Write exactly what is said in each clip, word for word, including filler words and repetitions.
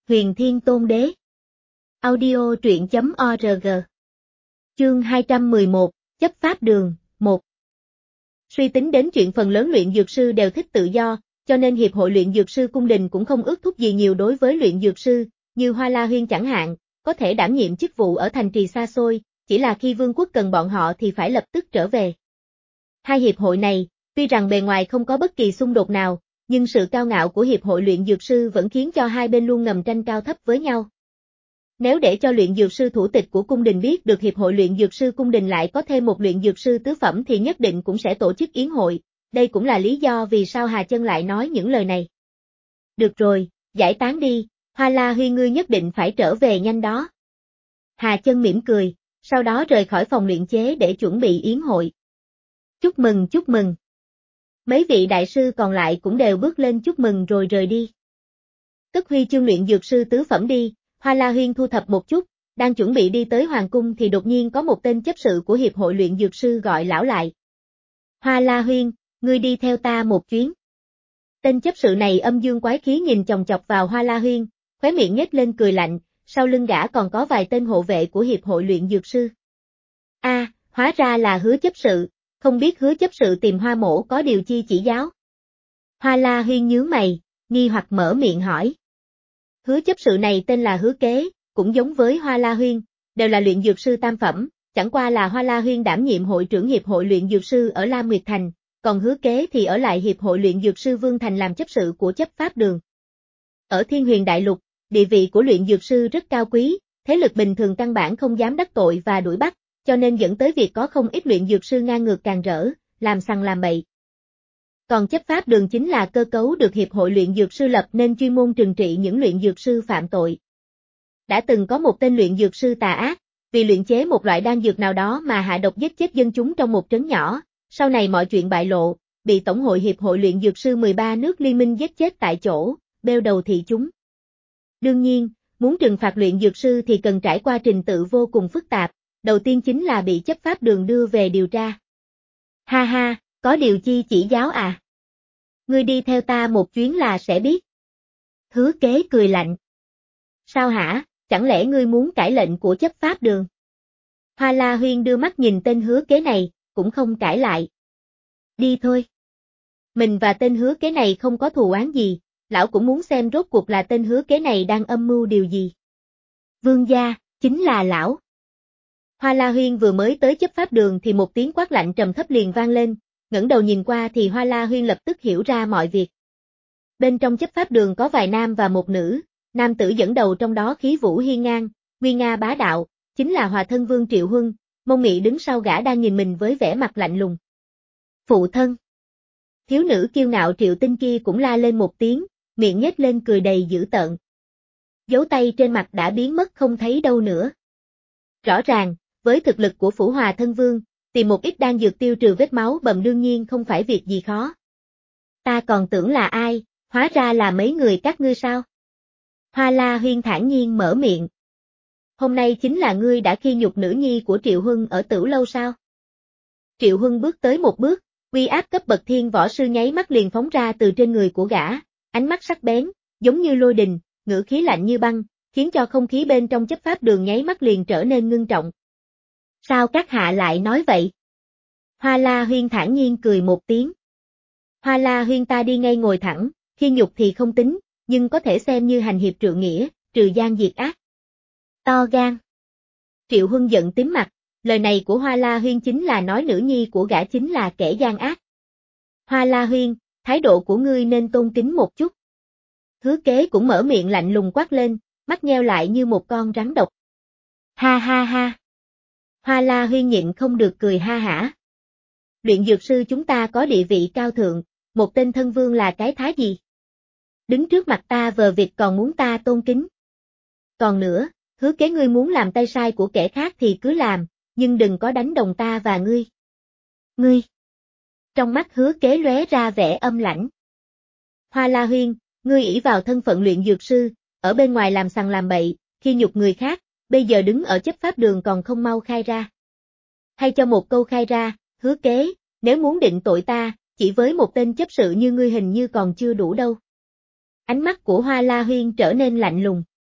Huyền Thiên Tôn Đế. Audio truyện chấm org. Chương hai trăm mười một, chấp pháp đường, một. Suy tính đến chuyện phần lớn luyện dược sư đều thích tự do, cho nên Hiệp hội luyện dược sư cung đình cũng không ước thúc gì nhiều đối với luyện dược sư, như Hoa La Huyên chẳng hạn, có thể đảm nhiệm chức vụ ở thành trì xa xôi, chỉ là khi vương quốc cần bọn họ thì phải lập tức trở về. Hai hiệp hội này, tuy rằng bề ngoài không có bất kỳ xung đột nào, nhưng sự cao ngạo của Hiệp hội luyện dược sư vẫn khiến cho hai bên luôn ngầm tranh cao thấp với nhau. Nếu để cho luyện dược sư thủ tịch của cung đình biết được Hiệp hội luyện dược sư cung đình lại có thêm một luyện dược sư tứ phẩm thì nhất định cũng sẽ tổ chức yến hội, đây cũng là lý do vì sao Hà Chân lại nói những lời này. Được rồi, giải tán đi, Hoa La Huyên ngươi nhất định phải trở về nhanh đó. Hà Chân mỉm cười, sau đó rời khỏi phòng luyện chế để chuẩn bị yến hội. Chúc mừng chúc mừng. Mấy vị đại sư còn lại cũng đều bước lên chúc mừng rồi rời đi. Cất huy chương luyện dược sư tứ phẩm đi, Hoa La Huyên thu thập một chút, đang chuẩn bị đi tới hoàng cung thì đột nhiên có một tên chấp sự của Hiệp hội luyện dược sư gọi lão lại. Hoa La Huyên, ngươi đi theo ta một chuyến. Tên chấp sự này âm dương quái khí nhìn chòng chọc vào Hoa La Huyên, khóe miệng nhếch lên cười lạnh, sau lưng gã còn có vài tên hộ vệ của Hiệp hội luyện dược sư. A, à, hóa ra là Hứa chấp sự, không biết Hứa chấp sự tìm Hoa mỗ có điều chi chỉ giáo. Hoa La Huyên nhướng mày, nghi hoặc mở miệng hỏi. Hứa chấp sự này tên là Hứa Kế, cũng giống với Hoa La Huyên, đều là luyện dược sư tam phẩm, chẳng qua là Hoa La Huyên đảm nhiệm hội trưởng Hiệp hội luyện dược sư ở La Nguyệt Thành, còn Hứa Kế thì ở lại Hiệp hội luyện dược sư Vương Thành làm chấp sự của chấp pháp đường. Ở Thiên Huyền Đại Lục, địa vị của luyện dược sư rất cao quý, thế lực bình thường căn bản không dám đắc tội và đuổi bắt, cho nên dẫn tới việc có không ít luyện dược sư ngang ngược càn rỡ, làm sằng làm bậy. Còn chấp pháp đường chính là cơ cấu được Hiệp hội luyện dược sư lập nên chuyên môn trừng trị những luyện dược sư phạm tội. Đã từng có một tên luyện dược sư tà ác, vì luyện chế một loại đan dược nào đó mà hạ độc giết chết dân chúng trong một trấn nhỏ, sau này mọi chuyện bại lộ, bị Tổng hội Hiệp hội luyện dược sư mười ba nước liên minh giết chết tại chỗ, bêu đầu thị chúng. Đương nhiên, muốn trừng phạt luyện dược sư thì cần trải qua trình tự vô cùng phức tạp, đầu tiên chính là bị chấp pháp đường đưa về điều tra. Ha ha, có điều chi chỉ giáo à? Ngươi đi theo ta một chuyến là sẽ biết. Hứa Kế cười lạnh. Sao hả, chẳng lẽ ngươi muốn cãi lệnh của chấp pháp đường? Hoa La Huyên đưa mắt nhìn tên Hứa Kế này, cũng không cãi lại. Đi thôi. Mình và tên Hứa Kế này không có thù oán gì, lão cũng muốn xem rốt cuộc là tên Hứa Kế này đang âm mưu điều gì. Vương gia, chính là lão. Hoa La Huyên vừa mới tới chấp pháp đường thì một tiếng quát lạnh trầm thấp liền vang lên, ngẩng đầu nhìn qua thì Hoa La Huyên lập tức hiểu ra mọi việc. Bên trong chấp pháp đường có vài nam và một nữ, nam tử dẫn đầu trong đó khí vũ hiên ngang, nguy nga bá đạo, chính là Hòa thân Vương Triệu Huân, Mông Mị đứng sau gã đang nhìn mình với vẻ mặt lạnh lùng. Phụ thân. Thiếu nữ kiêu ngạo Triệu Tinh kia cũng la lên một tiếng, miệng nhếch lên cười đầy dữ tợn. Dấu tay trên mặt đã biến mất không thấy đâu nữa. Rõ ràng, với thực lực của Phủ Hòa thân Vương, tìm một ít đan dược tiêu trừ vết máu bầm đương nhiên không phải việc gì khó. Ta còn tưởng là ai, hóa ra là mấy người các ngươi sao? Hoa La Huyên thản nhiên mở miệng. Hôm nay chính là ngươi đã khi nhục nữ nhi của Triệu Huân ở Tửu Lâu sao? Triệu Huân bước tới một bước, uy áp cấp bậc thiên võ sư nháy mắt liền phóng ra từ trên người của gã, ánh mắt sắc bén, giống như lôi đình, ngữ khí lạnh như băng, khiến cho không khí bên trong chấp pháp đường nháy mắt liền trở nên ngưng trọng. Sao các hạ lại nói vậy? Hoa La Huyên thản nhiên cười một tiếng. Hoa La Huyên ta đi ngay ngồi thẳng, khi nhục thì không tính, nhưng có thể xem như hành hiệp trượng nghĩa, trừ gian diệt ác. To gan. Triệu Huân giận tím mặt, lời này của Hoa La Huyên chính là nói nữ nhi của gã chính là kẻ gian ác. Hoa La Huyên, thái độ của ngươi nên tôn kính một chút. Hứa Kế cũng mở miệng lạnh lùng quát lên, mắt nheo lại như một con rắn độc. Ha ha ha. Hoa La Huyên nhịn không được cười ha hả. Luyện dược sư chúng ta có địa vị cao thượng, một tên thân vương là cái thái gì? Đứng trước mặt ta vờ việc còn muốn ta tôn kính. Còn nữa, Hứa Kế ngươi muốn làm tay sai của kẻ khác thì cứ làm, nhưng đừng có đánh đồng ta và ngươi. Ngươi. Trong mắt Hứa Kế lóe ra vẻ âm lãnh. Hoa La Huyên, ngươi ỷ vào thân phận luyện dược sư, ở bên ngoài làm sằng làm bậy, khi nhục người khác, bây giờ đứng ở chấp pháp đường còn không mau khai ra. Hay cho một câu khai ra, Hứa Kế, nếu muốn định tội ta, chỉ với một tên chấp sự như ngươi hình như còn chưa đủ đâu. Ánh mắt của Hoa La Huyên trở nên lạnh lùng.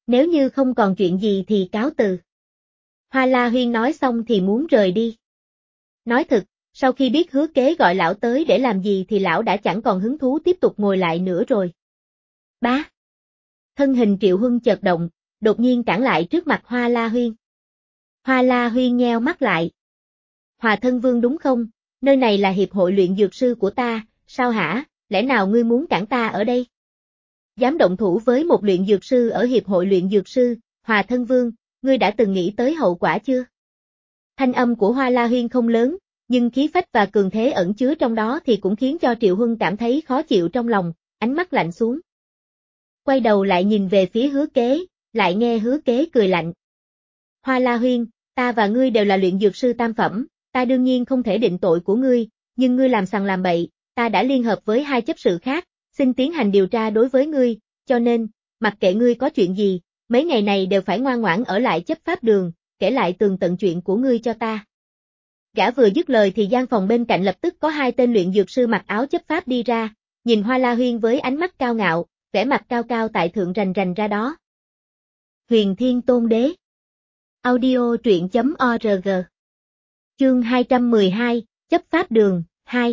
Nếu như không còn chuyện gì thì cáo từ. Hoa La Huyên nói xong thì muốn rời đi. Nói thật, sau khi biết Hứa Kế gọi lão tới để làm gì thì lão đã chẳng còn hứng thú tiếp tục ngồi lại nữa rồi. Bá! Thân hình Triệu Huân chợt động, đột nhiên cản lại trước mặt Hoa La Huyên. Hoa La Huyên nheo mắt lại. Hòa thân vương đúng không? Nơi này là hiệp hội luyện dược sư của ta, sao hả, lẽ nào ngươi muốn cản ta ở đây? Dám động thủ với một luyện dược sư ở hiệp hội luyện dược sư, Hòa thân vương, ngươi đã từng nghĩ tới hậu quả chưa? Thanh âm của Hoa La Huyên không lớn, nhưng khí phách và cường thế ẩn chứa trong đó thì cũng khiến cho Triệu Huân cảm thấy khó chịu trong lòng, ánh mắt lạnh xuống. Quay đầu lại nhìn về phía Hứa Kế, lại nghe Hứa Kế cười lạnh. Hoa La Huyên, ta và ngươi đều là luyện dược sư tam phẩm, ta đương nhiên không thể định tội của ngươi, nhưng ngươi làm sằng làm bậy, ta đã liên hợp với hai chấp sự khác, xin tiến hành điều tra đối với ngươi, cho nên, mặc kệ ngươi có chuyện gì, mấy ngày này đều phải ngoan ngoãn ở lại chấp pháp đường, kể lại tường tận chuyện của ngươi cho ta. Gã vừa dứt lời thì gian phòng bên cạnh lập tức có hai tên luyện dược sư mặc áo chấp pháp đi ra, nhìn Hoa La Huyên với ánh mắt cao ngạo, vẻ mặt cao cao tại thượng rành rành ra đó. Huyền Thiên Tôn Đế. Audio truyện chấm org. Chương hai trăm mười hai, chấp pháp đường, hai.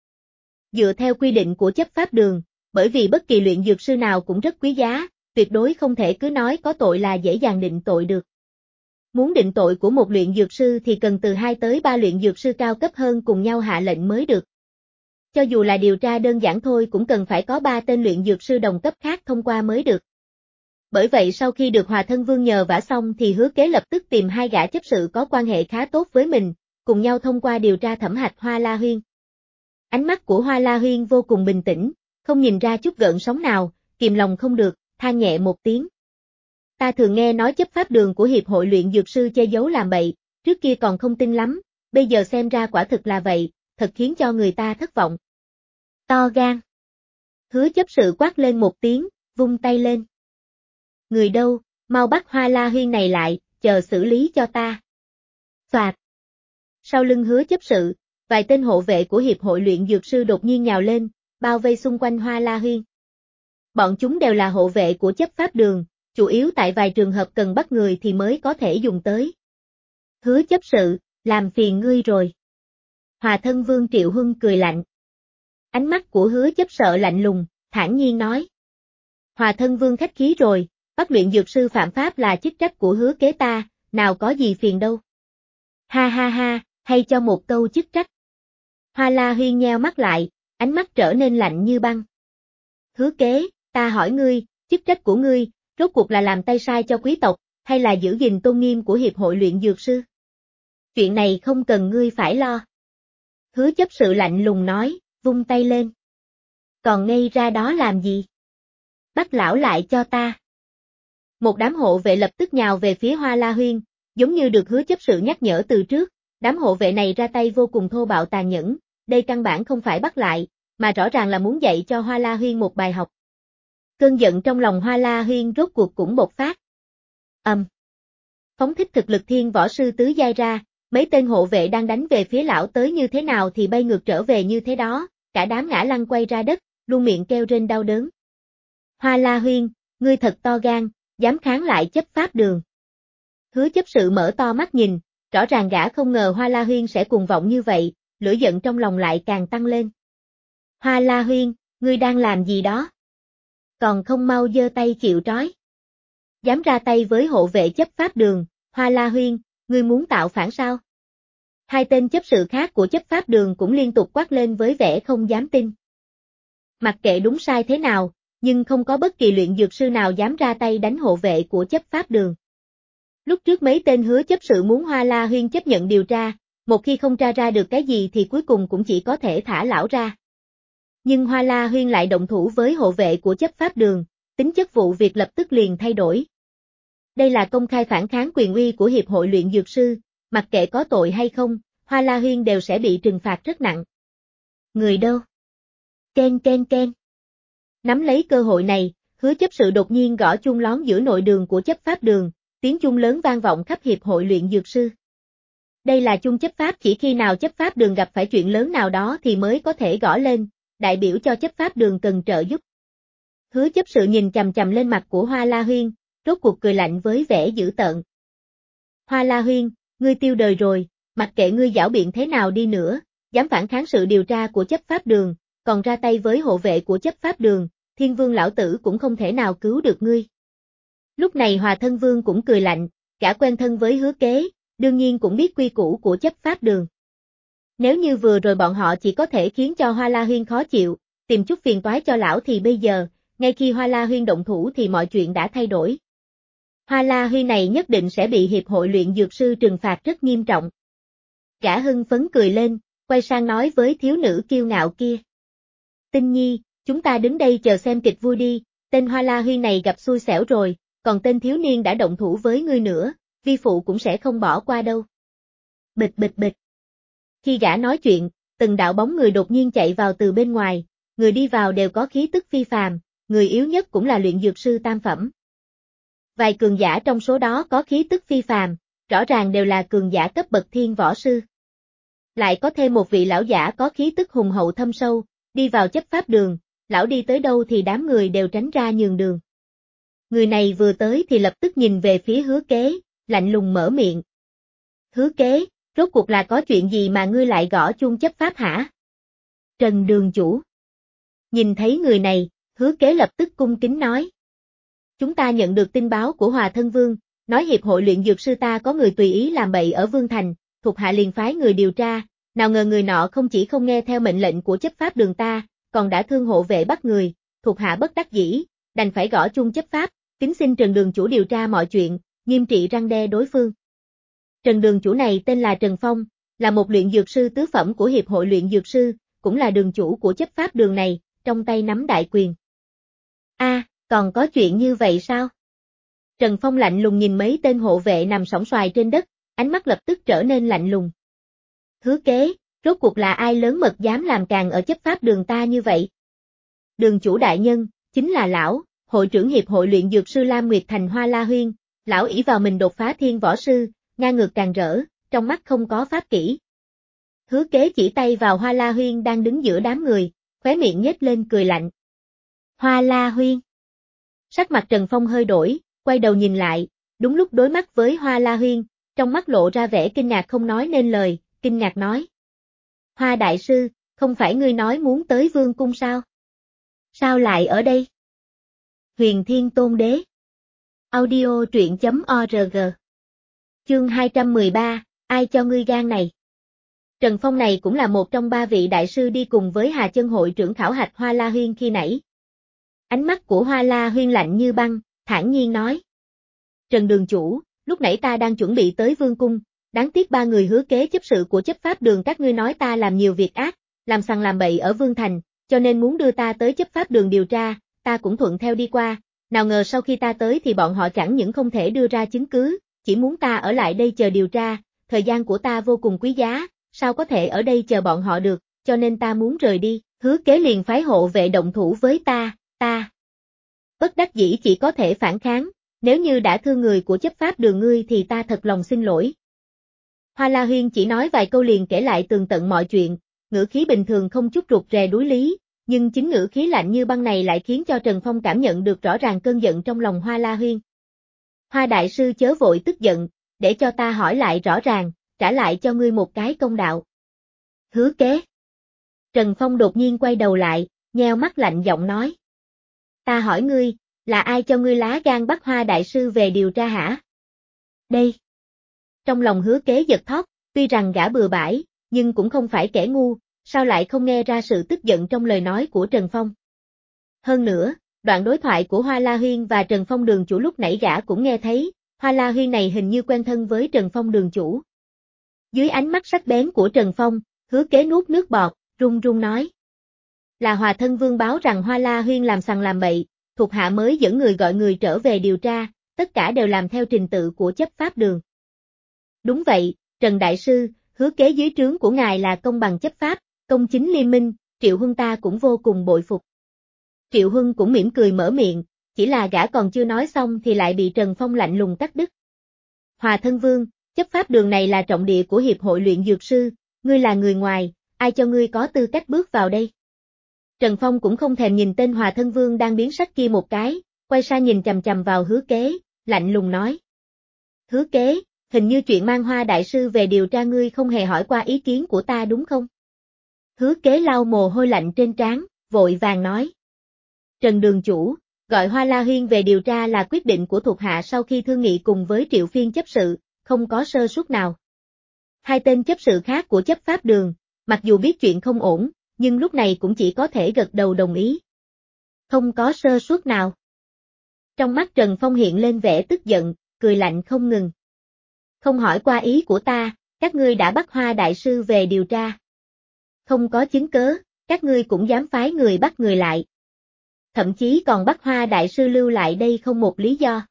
Dựa theo quy định của chấp pháp đường, bởi vì bất kỳ luyện dược sư nào cũng rất quý giá, tuyệt đối không thể cứ nói có tội là dễ dàng định tội được. Muốn định tội của một luyện dược sư thì cần từ hai tới ba luyện dược sư cao cấp hơn cùng nhau hạ lệnh mới được. Cho dù là điều tra đơn giản thôi cũng cần phải có ba tên luyện dược sư đồng cấp khác thông qua mới được. Bởi vậy sau khi được Hòa Thân Vương nhờ vả xong thì Hứa Kế lập tức tìm hai gã chấp sự có quan hệ khá tốt với mình, cùng nhau thông qua điều tra thẩm hạch Hoa La Huyên. Ánh mắt của Hoa La Huyên vô cùng bình tĩnh, không nhìn ra chút gợn sóng nào, kìm lòng không được, than nhẹ một tiếng. Ta thường nghe nói chấp pháp đường của Hiệp hội luyện dược sư che giấu làm bậy, trước kia còn không tin lắm, bây giờ xem ra quả thực là vậy, thật khiến cho người ta thất vọng. To gan. Hứa chấp sự quát lên một tiếng, vung tay lên. Người đâu, mau bắt Hoa La Huyên này lại, chờ xử lý cho ta. Soạt. Sau lưng Hứa chấp sự, vài tên hộ vệ của Hiệp hội luyện dược sư đột nhiên nhào lên, bao vây xung quanh Hoa La Huyên. Bọn chúng đều là hộ vệ của chấp pháp đường, chủ yếu tại vài trường hợp cần bắt người thì mới có thể dùng tới. Hứa chấp sự, làm phiền ngươi rồi. Hòa Thân Vương Triệu Huân cười lạnh. Ánh mắt của Hứa chấp sợ lạnh lùng, thản nhiên nói. Hòa Thân Vương khách khí rồi, bắt luyện dược sư phạm pháp là chức trách của Hứa Kế ta, nào có gì phiền đâu. Ha ha ha, hay cho một câu chức trách. Hoa La Huyên nheo mắt lại, ánh mắt trở nên lạnh như băng. Hứa Kế, ta hỏi ngươi, chức trách của ngươi, rốt cuộc là làm tay sai cho quý tộc, hay là giữ gìn tôn nghiêm của Hiệp hội luyện dược sư? Chuyện này không cần ngươi phải lo. Hứa chấp sự lạnh lùng nói, vung tay lên. Còn ngây ra đó làm gì? Bắt lão lại cho ta. Một đám hộ vệ lập tức nhào về phía Hoa La Huyên, giống như được Hứa chấp sự nhắc nhở từ trước, đám hộ vệ này ra tay vô cùng thô bạo tàn nhẫn, đây căn bản không phải bắt lại, mà rõ ràng là muốn dạy cho Hoa La Huyên một bài học. Cơn giận trong lòng Hoa La Huyên rốt cuộc cũng bộc phát. Ầm. Um. Phóng thích thực lực thiên võ sư tứ giai ra, mấy tên hộ vệ đang đánh về phía lão tới như thế nào thì bay ngược trở về như thế đó, cả đám ngã lăn quay ra đất, luôn miệng kêu rên đau đớn. Hoa La Huyên, ngươi thật to gan, dám kháng lại chấp pháp đường. Hứa chấp sự mở to mắt nhìn, rõ ràng gã không ngờ Hoa La Huyên sẽ cuồng vọng như vậy, lửa giận trong lòng lại càng tăng lên. Hoa La Huyên, ngươi đang làm gì đó? Còn không mau giơ tay chịu trói. Dám ra tay với hộ vệ chấp pháp đường, Hoa La Huyên, ngươi muốn tạo phản sao? Hai tên chấp sự khác của chấp pháp đường cũng liên tục quát lên với vẻ không dám tin. Mặc kệ đúng sai thế nào, nhưng không có bất kỳ luyện dược sư nào dám ra tay đánh hộ vệ của chấp pháp đường. Lúc trước mấy tên hứa chấp sự muốn Hoa La Huyên chấp nhận điều tra, một khi không tra ra được cái gì thì cuối cùng cũng chỉ có thể thả lão ra. Nhưng Hoa La Huyên lại động thủ với hộ vệ của chấp pháp đường, tính chất vụ việc lập tức liền thay đổi. Đây là công khai phản kháng quyền uy của Hiệp hội luyện dược sư, mặc kệ có tội hay không, Hoa La Huyên đều sẽ bị trừng phạt rất nặng. Người đâu? Ken ken ken. Nắm lấy cơ hội này, hứa chấp sự đột nhiên gõ chuông lón giữa nội đường của chấp pháp đường, tiếng chuông lớn vang vọng khắp Hiệp hội luyện dược sư. Đây là chuông chấp pháp chỉ khi nào chấp pháp đường gặp phải chuyện lớn nào đó thì mới có thể gõ lên, đại biểu cho chấp pháp đường cần trợ giúp. Hứa chấp sự nhìn chằm chằm lên mặt của Hoa La Huyên, rốt cuộc cười lạnh với vẻ dữ tợn. Hoa La Huyên, ngươi tiêu đời rồi, mặc kệ ngươi giảo biện thế nào đi nữa, dám phản kháng sự điều tra của chấp pháp đường, còn ra tay với hộ vệ của chấp pháp đường, Thiên Vương lão tử cũng không thể nào cứu được ngươi. Lúc này Hòa Thân Vương cũng cười lạnh, gã quen thân với Hứa Kế, đương nhiên cũng biết quy củ của chấp pháp đường. Nếu như vừa rồi bọn họ chỉ có thể khiến cho Hoa La Huyên khó chịu, tìm chút phiền toái cho lão thì bây giờ, ngay khi Hoa La Huyên động thủ thì mọi chuyện đã thay đổi. Hoa La Huyên này nhất định sẽ bị hiệp hội luyện dược sư trừng phạt rất nghiêm trọng. Gã hưng phấn cười lên, quay sang nói với thiếu nữ kiêu ngạo kia. Tinh Nhi, chúng ta đứng đây chờ xem kịch vui đi, tên Hoa La Huyên này gặp xui xẻo rồi, còn tên thiếu niên đã động thủ với ngươi nữa, vi phụ cũng sẽ không bỏ qua đâu. Bịch bịch bịch. Khi gã nói chuyện, từng đạo bóng người đột nhiên chạy vào từ bên ngoài, người đi vào đều có khí tức phi phàm, người yếu nhất cũng là luyện dược sư tam phẩm. Vài cường giả trong số đó có khí tức phi phàm, rõ ràng đều là cường giả cấp bậc thiên võ sư. Lại có thêm một vị lão giả có khí tức hùng hậu thâm sâu, đi vào chấp pháp đường, lão đi tới đâu thì đám người đều tránh ra nhường đường. Người này vừa tới thì lập tức nhìn về phía Hứa Kế, lạnh lùng mở miệng. Hứa Kế, rốt cuộc là có chuyện gì mà ngươi lại gõ chuông chấp pháp hả? Trần đường chủ. Nhìn thấy người này, Hứa Kế lập tức cung kính nói. Chúng ta nhận được tin báo của Hòa Thân Vương, nói hiệp hội luyện dược sư ta có người tùy ý làm bậy ở Vương Thành, thuộc hạ liền phái người điều tra, nào ngờ người nọ không chỉ không nghe theo mệnh lệnh của chấp pháp đường ta, còn đã thương hộ vệ bắt người, thuộc hạ bất đắc dĩ, đành phải gõ chuông chấp pháp, kính xin Trần đường chủ điều tra mọi chuyện, nghiêm trị răn đe đối phương. Trần đường chủ này tên là Trần Phong, là một luyện dược sư tứ phẩm của hiệp hội luyện dược sư, cũng là đường chủ của chấp pháp đường này, trong tay nắm đại quyền. A, à, còn có chuyện như vậy sao? Trần Phong lạnh lùng nhìn mấy tên hộ vệ nằm sóng xoài trên đất, ánh mắt lập tức trở nên lạnh lùng. Hứa Kế, rốt cuộc là ai lớn mật dám làm càng ở chấp pháp đường ta như vậy? Đường chủ đại nhân, chính là lão, hội trưởng hiệp hội luyện dược sư Lam Nguyệt Thành Hoa La Huyên, lão ỷ vào mình đột phá thiên võ sư, ngang ngược càng rỡ, trong mắt không có pháp kỷ. Hứa Kế chỉ tay vào Hoa La Huyên đang đứng giữa đám người, khóe miệng nhếch lên cười lạnh. Hoa La Huyên. Sắc mặt Trần Phong hơi đổi, quay đầu nhìn lại, đúng lúc đối mắt với Hoa La Huyên, trong mắt lộ ra vẻ kinh ngạc không nói nên lời, kinh ngạc nói. Hoa đại sư, không phải ngươi nói muốn tới Vương cung sao? Sao lại ở đây? Huyền Thiên Tôn Đế. Audio truyện chấm org. Chương hai trăm mười ba, ai cho ngươi gan này? Trần Phong này cũng là một trong ba vị đại sư đi cùng với Hà Chân hội trưởng khảo hạch Hoa La Huyên khi nãy. Ánh mắt của Hoa La Huyên lạnh như băng, thản nhiên nói. Trần đường chủ, lúc nãy ta đang chuẩn bị tới Vương cung, đáng tiếc ba người Hứa Kế chấp sự của chấp pháp đường các ngươi nói ta làm nhiều việc ác, làm sằng làm bậy ở Vương Thành, cho nên muốn đưa ta tới chấp pháp đường điều tra, ta cũng thuận theo đi qua, nào ngờ sau khi ta tới thì bọn họ chẳng những không thể đưa ra chứng cứ, chỉ muốn ta ở lại đây chờ điều tra, thời gian của ta vô cùng quý giá, sao có thể ở đây chờ bọn họ được, cho nên ta muốn rời đi, Hứa Kế liền phái hộ vệ động thủ với ta, ta. Bất đắc dĩ chỉ có thể phản kháng, nếu như đã thương người của chấp pháp đường ngươi thì ta thật lòng xin lỗi. Hoa La Huyên chỉ nói vài câu liền kể lại tường tận mọi chuyện, ngữ khí bình thường không chút rụt rè đuối lý, nhưng chính ngữ khí lạnh như băng này lại khiến cho Trần Phong cảm nhận được rõ ràng cơn giận trong lòng Hoa La Huyên. Hoa đại sư chớ vội tức giận, để cho ta hỏi lại rõ ràng, trả lại cho ngươi một cái công đạo. Hứa Kế. Trần Phong đột nhiên quay đầu lại, nheo mắt lạnh giọng nói. Ta hỏi ngươi, là ai cho ngươi lá gan bắt Hoa đại sư về điều tra hả? Đây. Trong lòng Hứa Kế giật thót, tuy rằng gã bừa bãi, nhưng cũng không phải kẻ ngu, sao lại không nghe ra sự tức giận trong lời nói của Trần Phong. Hơn nữa, đoạn đối thoại của Hoa La Huyên và Trần Phong đường chủ lúc nãy gã cũng nghe thấy, Hoa La Huyên này hình như quen thân với Trần Phong đường chủ. Dưới ánh mắt sắc bén của Trần Phong, Hứa Kế nuốt nước bọt, run run nói. Là Hòa Thân Vương báo rằng Hoa La Huyên làm sằng làm bậy, thuộc hạ mới dẫn người gọi người trở về điều tra, tất cả đều làm theo trình tự của chấp pháp đường. Đúng vậy, Trần Đại Sư, Hứa Kế dưới trướng của ngài là công bằng chấp pháp, công chính liên minh, Triệu Huân ta cũng vô cùng bội phục. Triệu Huân cũng mỉm cười mở miệng, chỉ là gã còn chưa nói xong thì lại bị Trần Phong lạnh lùng cắt đứt. Hòa Thân Vương, chấp pháp đường này là trọng địa của hiệp hội luyện dược sư, ngươi là người ngoài, ai cho ngươi có tư cách bước vào đây? Trần Phong cũng không thèm nhìn tên Hòa Thân Vương đang biến sắc kia một cái, quay sang nhìn chằm chằm vào Hứa Kế, lạnh lùng nói. Hứa kế, hình như chuyện mang Hoa đại sư về điều tra ngươi không hề hỏi qua ý kiến của ta đúng không? Hứa kế lau mồ hôi lạnh trên trán, vội vàng nói. Trần đường chủ, gọi Hoa La Huyên về điều tra là quyết định của thuộc hạ sau khi thương nghị cùng với Triệu Phiên chấp sự, không có sơ suất nào. Hai tên chấp sự khác của chấp pháp đường, mặc dù biết chuyện không ổn, nhưng lúc này cũng chỉ có thể gật đầu đồng ý. Không có sơ suất nào. Trong mắt Trần Phong hiện lên vẻ tức giận, cười lạnh không ngừng. Không hỏi qua ý của ta, các ngươi đã bắt Hoa đại sư về điều tra. Không có chứng cớ, các ngươi cũng dám phái người bắt người lại. Thậm chí còn bắt Hoa đại sư lưu lại đây không một lý do.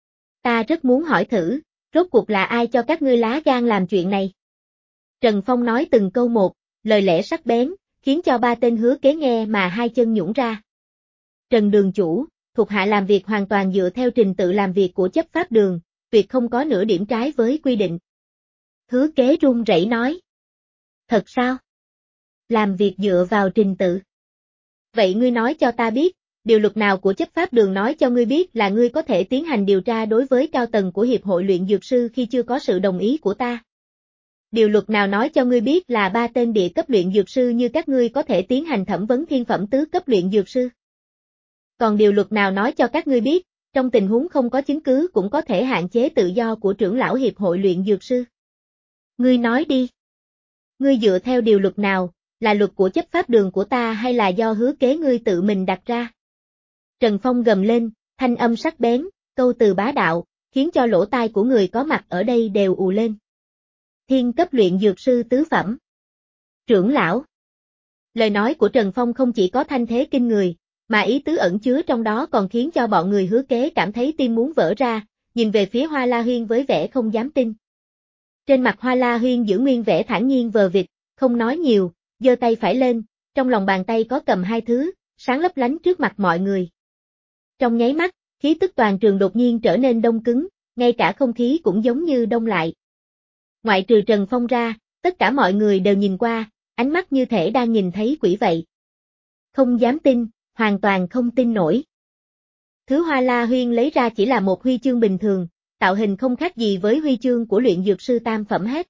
Ta rất muốn hỏi thử, rốt cuộc là ai cho các ngươi lá gan làm chuyện này? Trần Phong nói từng câu một, lời lẽ sắc bén, khiến cho ba tên hứa kế nghe mà hai chân nhũn ra. Trần đường chủ, thuộc hạ làm việc hoàn toàn dựa theo trình tự làm việc của chấp pháp đường, tuyệt không có nửa điểm trái với quy định. Hứa kế run rẩy nói. Thật sao? Làm việc dựa vào trình tự. Vậy ngươi nói cho ta biết, điều luật nào của chấp pháp đường nói cho ngươi biết là ngươi có thể tiến hành điều tra đối với cao tầng của Hiệp hội luyện dược sư khi chưa có sự đồng ý của ta? Điều luật nào nói cho ngươi biết là ba tên địa cấp luyện dược sư như các ngươi có thể tiến hành thẩm vấn thiên phẩm tứ cấp luyện dược sư? Còn điều luật nào nói cho các ngươi biết, trong tình huống không có chứng cứ cũng có thể hạn chế tự do của trưởng lão Hiệp hội luyện dược sư? Ngươi nói đi. Ngươi dựa theo điều luật nào, là luật của chấp pháp đường của ta hay là do hứa kế ngươi tự mình đặt ra? Trần Phong gầm lên, thanh âm sắc bén, câu từ bá đạo, khiến cho lỗ tai của người có mặt ở đây đều ù lên. Thiên cấp luyện dược sư tứ phẩm. Trưởng lão. Lời nói của Trần Phong không chỉ có thanh thế kinh người, mà ý tứ ẩn chứa trong đó còn khiến cho bọn người hứa kế cảm thấy tim muốn vỡ ra, nhìn về phía Hoa La Huyên với vẻ không dám tin. Trên mặt Hoa La Huyên giữ nguyên vẻ thản nhiên vờ vịt, không nói nhiều, giơ tay phải lên, trong lòng bàn tay có cầm hai thứ, sáng lấp lánh trước mặt mọi người. Trong nháy mắt, khí tức toàn trường đột nhiên trở nên đông cứng, ngay cả không khí cũng giống như đông lại. Ngoại trừ Trần Phong ra, tất cả mọi người đều nhìn qua, ánh mắt như thể đang nhìn thấy quỷ vậy. Không dám tin, hoàn toàn không tin nổi. Thứ Hoa La Huyên lấy ra chỉ là một huy chương bình thường, tạo hình không khác gì với huy chương của luyện dược sư tam phẩm hết.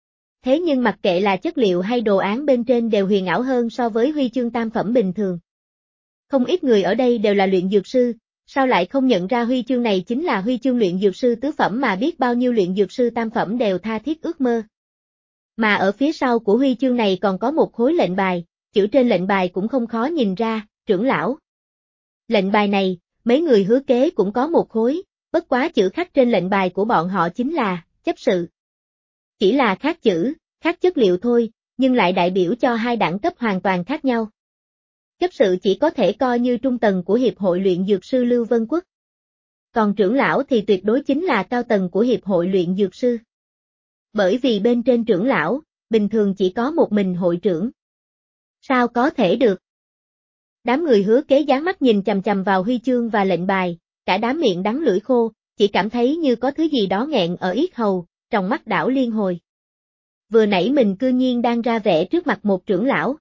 Thế nhưng mặc kệ là chất liệu hay đồ án bên trên đều huyền ảo hơn so với huy chương tam phẩm bình thường. Không ít người ở đây đều là luyện dược sư, sao lại không nhận ra huy chương này chính là huy chương luyện dược sư tứ phẩm mà biết bao nhiêu luyện dược sư tam phẩm đều tha thiết ước mơ. Mà ở phía sau của huy chương này còn có một khối lệnh bài, chữ trên lệnh bài cũng không khó nhìn ra, trưởng lão. Lệnh bài này, mấy người hứa kế cũng có một khối, bất quá chữ khắc trên lệnh bài của bọn họ chính là, chấp sự. Chỉ là khác chữ, khác chất liệu thôi, nhưng lại đại biểu cho hai đẳng cấp hoàn toàn khác nhau. Chấp sự chỉ có thể coi như trung tầng của Hiệp hội luyện dược sư Lưu Vân Quốc. Còn trưởng lão thì tuyệt đối chính là cao tầng của Hiệp hội luyện dược sư. Bởi vì bên trên trưởng lão, bình thường chỉ có một mình hội trưởng. Sao có thể được? Đám người hứa kế dán mắt nhìn chằm chằm vào huy chương và lệnh bài, cả đám miệng đắng lưỡi khô, chỉ cảm thấy như có thứ gì đó nghẹn ở yết hầu, trong mắt đảo liên hồi. Vừa nãy mình cư nhiên đang ra vẻ trước mặt một trưởng lão.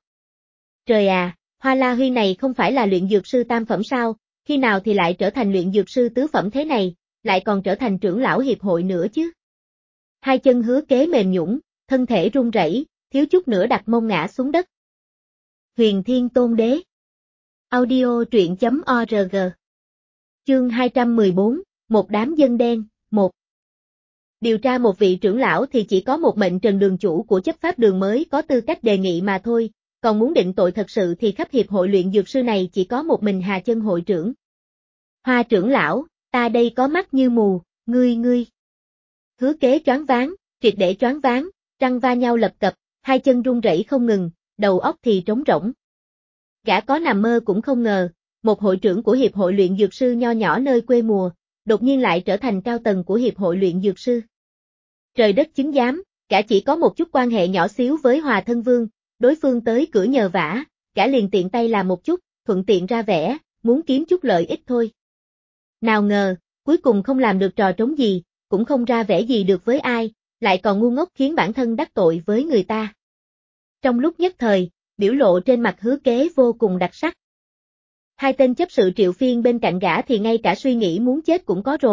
Trời à, Hoa La Huyên này không phải là luyện dược sư tam phẩm sao, khi nào thì lại trở thành luyện dược sư tứ phẩm thế này, lại còn trở thành trưởng lão hiệp hội nữa chứ. Hai chân hứa kế mềm nhũn, thân thể run rẩy, thiếu chút nữa đặt mông ngã xuống đất. Huyền Thiên Tôn Đế. Audio truyện chấm org. Chương hai trăm mười bốn, một đám dân đen, một. Điều tra một vị trưởng lão thì chỉ có một mệnh Trần đường chủ của chấp pháp đường mới có tư cách đề nghị mà thôi, còn muốn định tội thật sự thì khắp hiệp hội luyện dược sư này chỉ có một mình Hà Chân hội trưởng. Hoa trưởng lão, ta đây có mắt như mù, ngươi ngươi. Hứa kế choáng váng, triệt để choáng váng, răng va nhau lập cập, hai chân run rẩy không ngừng, đầu óc thì trống rỗng. Gã có nằm mơ cũng không ngờ, một hội trưởng của hiệp hội luyện dược sư nho nhỏ nơi quê mùa, đột nhiên lại trở thành cao tầng của hiệp hội luyện dược sư. Trời đất chứng giám, gã chỉ có một chút quan hệ nhỏ xíu với Hòa Thân Vương, đối phương tới cửa nhờ vả, gã liền tiện tay làm một chút, thuận tiện ra vẻ, muốn kiếm chút lợi ích thôi. Nào ngờ, cuối cùng không làm được trò trống gì, cũng không ra vẻ gì được với ai, lại còn ngu ngốc khiến bản thân đắc tội với người ta. Trong lúc nhất thời, biểu lộ trên mặt hứa kế vô cùng đặc sắc. Hai tên chấp sự Triệu Phiên bên cạnh gã thì ngay cả suy nghĩ muốn chết cũng có rồi,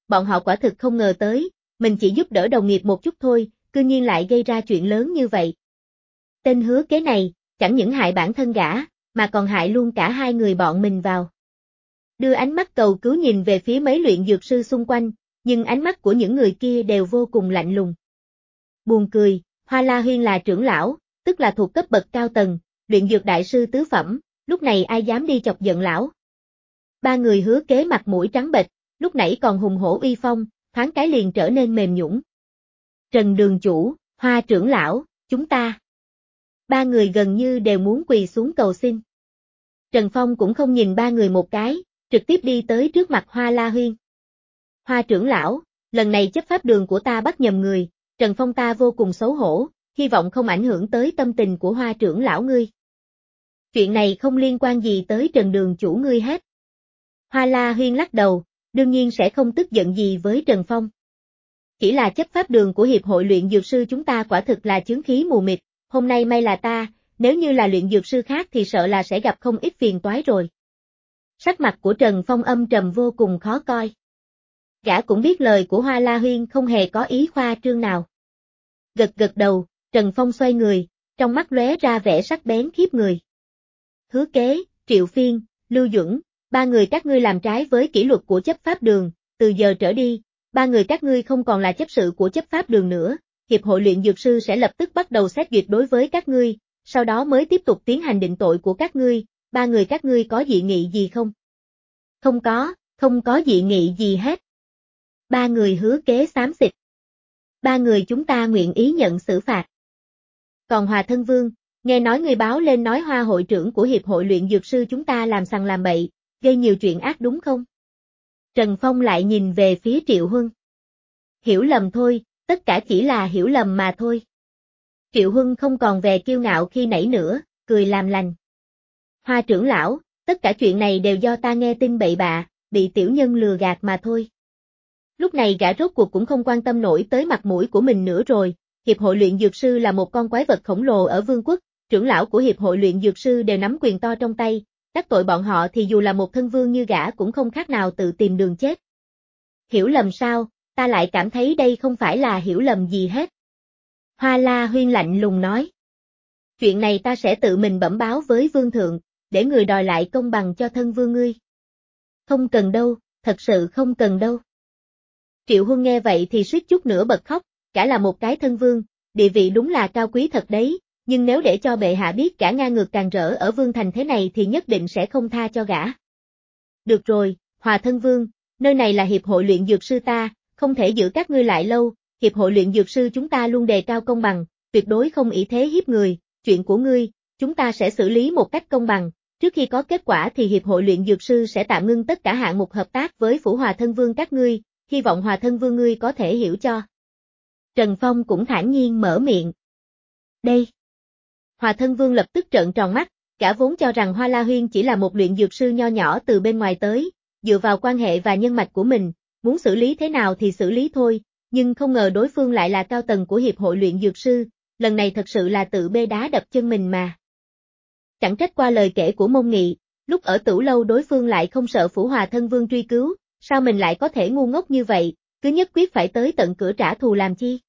bọn họ quả thực không ngờ tới, mình chỉ giúp đỡ đồng nghiệp một chút thôi, cư nhiên lại gây ra chuyện lớn như vậy. Tên hứa kế này, chẳng những hại bản thân gã, mà còn hại luôn cả hai người bọn mình vào. Đưa ánh mắt cầu cứu nhìn về phía mấy luyện dược sư xung quanh, nhưng ánh mắt của những người kia đều vô cùng lạnh lùng. Buồn cười, Hoa La Huyên là trưởng lão, tức là thuộc cấp bậc cao tầng, luyện dược đại sư tứ phẩm, lúc này ai dám đi chọc giận lão. Ba người hứa kế mặt mũi trắng bệch, lúc nãy còn hùng hổ uy phong, thoáng cái liền trở nên mềm nhũn. Trần đường chủ, Hoa trưởng lão, chúng ta. Ba người gần như đều muốn quỳ xuống cầu xin. Trần Phong cũng không nhìn ba người một cái, trực tiếp đi tới trước mặt Hoa La Huyên. Hoa trưởng lão, lần này chấp pháp đường của ta bắt nhầm người, Trần Phong ta vô cùng xấu hổ, hy vọng không ảnh hưởng tới tâm tình của Hoa trưởng lão ngươi. Chuyện này không liên quan gì tới Trần đường chủ ngươi hết. Hoa La Huyên lắc đầu, đương nhiên sẽ không tức giận gì với Trần Phong. Chỉ là chấp pháp đường của Hiệp hội luyện dược sư chúng ta quả thực là chướng khí mù mịt, hôm nay may là ta, nếu như là luyện dược sư khác thì sợ là sẽ gặp không ít phiền toái rồi. Sắc mặt của Trần Phong âm trầm vô cùng khó coi. Gã cũng biết lời của Hoa La Huyên không hề có ý khoa trương nào. Gật gật đầu, Trần Phong xoay người, trong mắt lóe ra vẻ sắc bén khiếp người. Hứa kế, Triệu Phiên, Lưu Duẩn, ba người các ngươi làm trái với kỷ luật của chấp pháp đường, từ giờ trở đi, ba người các ngươi không còn là chấp sự của chấp pháp đường nữa, Hiệp hội luyện dược sư sẽ lập tức bắt đầu xét duyệt đối với các ngươi, sau đó mới tiếp tục tiến hành định tội của các ngươi, ba người các ngươi có dị nghị gì không? Không có, không có dị nghị gì hết. Ba người hứa kế xám xịt. Ba người chúng ta nguyện ý nhận xử phạt. Còn Hòa Thân Vương, nghe nói người báo lên nói Hoa hội trưởng của Hiệp hội luyện dược sư chúng ta làm sằng làm bậy, gây nhiều chuyện ác đúng không? Trần Phong lại nhìn về phía Triệu Huân. Hiểu lầm thôi, tất cả chỉ là hiểu lầm mà thôi. Triệu Huân không còn vẻ kiêu ngạo khi nãy nữa, cười làm lành. Hoa trưởng lão, tất cả chuyện này đều do ta nghe tin bậy bạ, bị tiểu nhân lừa gạt mà thôi. Lúc này gã rốt cuộc cũng không quan tâm nổi tới mặt mũi của mình nữa rồi, Hiệp hội luyện dược sư là một con quái vật khổng lồ ở vương quốc, trưởng lão của Hiệp hội luyện dược sư đều nắm quyền to trong tay, đắc tội bọn họ thì dù là một thân vương như gã cũng không khác nào tự tìm đường chết. Hiểu lầm sao, ta lại cảm thấy đây không phải là hiểu lầm gì hết. Hoa La Huyên lạnh lùng nói. Chuyện này ta sẽ tự mình bẩm báo với vương thượng, để người đòi lại công bằng cho thân vương ngươi. Không cần đâu, thật sự không cần đâu. Triệu Huân nghe vậy thì suýt chút nữa bật khóc, cả là một cái thân vương, địa vị đúng là cao quý thật đấy, nhưng nếu để cho bệ hạ biết cả ngang ngược càng rỡ ở vương thành thế này thì nhất định sẽ không tha cho gã. Được rồi, Hòa thân vương, nơi này là Hiệp hội luyện dược sư ta, không thể giữ các ngươi lại lâu, Hiệp hội luyện dược sư chúng ta luôn đề cao công bằng, tuyệt đối không ỷ thế hiếp người, chuyện của ngươi, chúng ta sẽ xử lý một cách công bằng, trước khi có kết quả thì Hiệp hội luyện dược sư sẽ tạm ngưng tất cả hạng mục hợp tác với phủ Hòa thân vương các ngươi, hy vọng Hòa thân vương ngươi có thể hiểu cho. Trần Phong cũng thản nhiên mở miệng. Đây. Hòa thân vương lập tức trợn tròn mắt, cả vốn cho rằng Hoa La Huyên chỉ là một luyện dược sư nho nhỏ từ bên ngoài tới, dựa vào quan hệ và nhân mạch của mình, muốn xử lý thế nào thì xử lý thôi, nhưng không ngờ đối phương lại là cao tầng của Hiệp hội luyện dược sư, lần này thật sự là tự bê đá đập chân mình mà. Chẳng trách qua lời kể của Mông Nghị, lúc ở Tửu Lâu đối phương lại không sợ phủ Hòa thân vương truy cứu, sao mình lại có thể ngu ngốc như vậy, cứ nhất quyết phải tới tận cửa trả thù làm chi.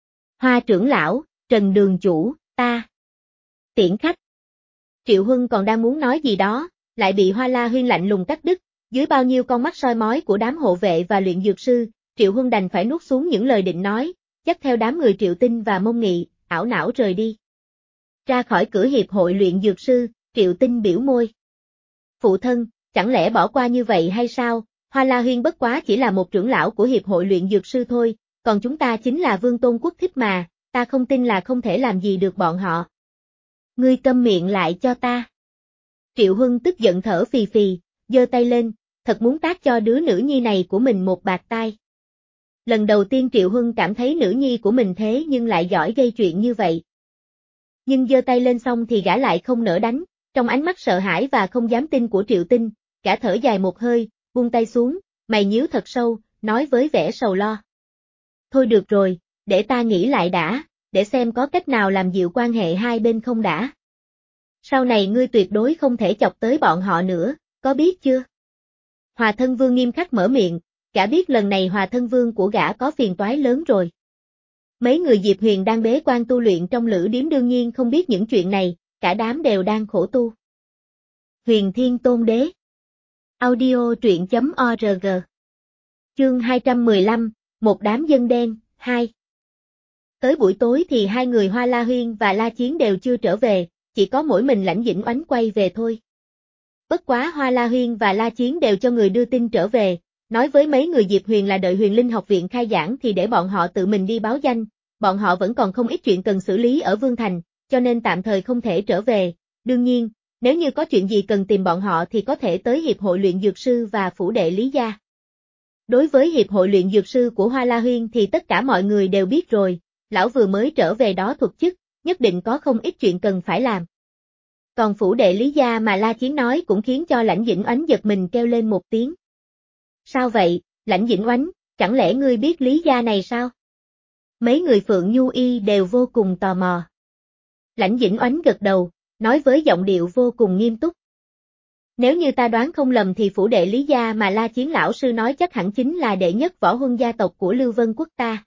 Hoa trưởng lão, Trần đường chủ, ta. Tiễn khách. Triệu Huân còn đang muốn nói gì đó, lại bị Hoa La Huyên lạnh lùng cắt đứt, dưới bao nhiêu con mắt soi mói của đám hộ vệ và luyện dược sư, Triệu Huân đành phải nuốt xuống những lời định nói, dắt theo đám người Triệu Tinh và Mông Nghị, ảo não rời đi. Ra khỏi cửa Hiệp hội luyện dược sư, Triệu Tinh biểu môi. Phụ thân, chẳng lẽ bỏ qua như vậy hay sao, Hoa La Huyên bất quá chỉ là một trưởng lão của Hiệp hội luyện dược sư thôi, còn chúng ta chính là vương tôn quốc thích mà, ta không tin là không thể làm gì được bọn họ. Ngươi câm miệng lại cho ta. Triệu Huân tức giận thở phì phì, giơ tay lên, thật muốn tát cho đứa nữ nhi này của mình một bạt tai. Lần đầu tiên Triệu Huân cảm thấy nữ nhi của mình thế nhưng lại giỏi gây chuyện như vậy. Nhưng giơ tay lên xong thì gã lại không nỡ đánh, trong ánh mắt sợ hãi và không dám tin của Triệu Tinh, gã thở dài một hơi, buông tay xuống, mày nhíu thật sâu, nói với vẻ sầu lo. Thôi được rồi, để ta nghĩ lại đã, để xem có cách nào làm dịu quan hệ hai bên không đã. Sau này ngươi tuyệt đối không thể chọc tới bọn họ nữa, có biết chưa? Hòa thân vương nghiêm khắc mở miệng, gã biết lần này Hòa Thân Vương của gã có phiền toái lớn rồi. Mấy người Diệp Huyền đang bế quan tu luyện trong lữ điếm đương nhiên không biết những chuyện này, cả đám đều đang khổ tu. Huyền Thiên Tôn Đế. Audio truyện chấm org. Chương hai trăm mười lăm, một đám dân đen, hai. Tới buổi tối thì hai người Hoa La Huyên và La Chiến đều chưa trở về, chỉ có mỗi mình Lãnh Dĩnh Oánh quay về thôi. Bất quá Hoa La Huyên và La Chiến đều cho người đưa tin trở về, nói với mấy người Diệp Huyền là đợi Huyền Linh học viện khai giảng thì để bọn họ tự mình đi báo danh, bọn họ vẫn còn không ít chuyện cần xử lý ở Vương Thành, cho nên tạm thời không thể trở về, đương nhiên, nếu như có chuyện gì cần tìm bọn họ thì có thể tới Hiệp hội luyện dược sư và phủ đệ Lý Gia. Đối với Hiệp hội luyện dược sư của Hoa La Huyên thì tất cả mọi người đều biết rồi, lão vừa mới trở về đó thuật chức, nhất định có không ít chuyện cần phải làm. Còn phủ đệ Lý Gia mà La Chiến nói cũng khiến cho Lãnh Dĩnh Oánh giật mình kêu lên một tiếng. Sao vậy, Lãnh Dĩnh Oánh, chẳng lẽ ngươi biết Lý Gia này sao? Mấy người Phượng Nhu Y đều vô cùng tò mò. Lãnh Dĩnh Oánh gật đầu, nói với giọng điệu vô cùng nghiêm túc. Nếu như ta đoán không lầm thì phủ đệ Lý Gia mà La Chiến lão sư nói chắc hẳn chính là đệ nhất võ huân gia tộc của Lưu Vân Quốc ta.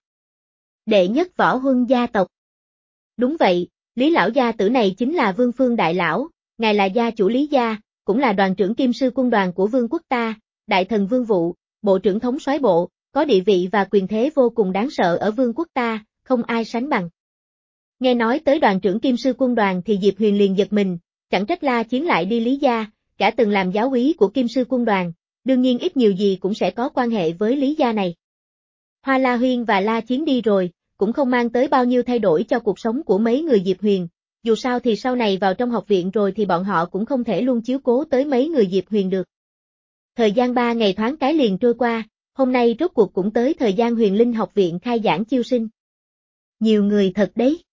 Đệ nhất võ huân gia tộc. Đúng vậy, Lý lão gia tử này chính là Vương Phương đại lão, ngài là gia chủ Lý Gia, cũng là đoàn trưởng kim sư quân đoàn của Vương quốc ta, đại thần Vương Vụ, bộ trưởng thống soái bộ, có địa vị và quyền thế vô cùng đáng sợ ở Vương quốc ta, không ai sánh bằng. Nghe nói tới đoàn trưởng kim sư quân đoàn thì Diệp Huyền liền giật mình, chẳng trách La Chiến lại đi Lý Gia, cả từng làm giáo úy của kim sư quân đoàn, đương nhiên ít nhiều gì cũng sẽ có quan hệ với Lý Gia này. Hoa La Huyên và La Chiến đi rồi, cũng không mang tới bao nhiêu thay đổi cho cuộc sống của mấy người Diệp Huyền, dù sao thì sau này vào trong học viện rồi thì bọn họ cũng không thể luôn chiếu cố tới mấy người Diệp Huyền được. Thời gian ba ngày thoáng cái liền trôi qua, hôm nay rốt cuộc cũng tới thời gian Huyền Linh học viện khai giảng chiêu sinh. Nhiều người thật đấy.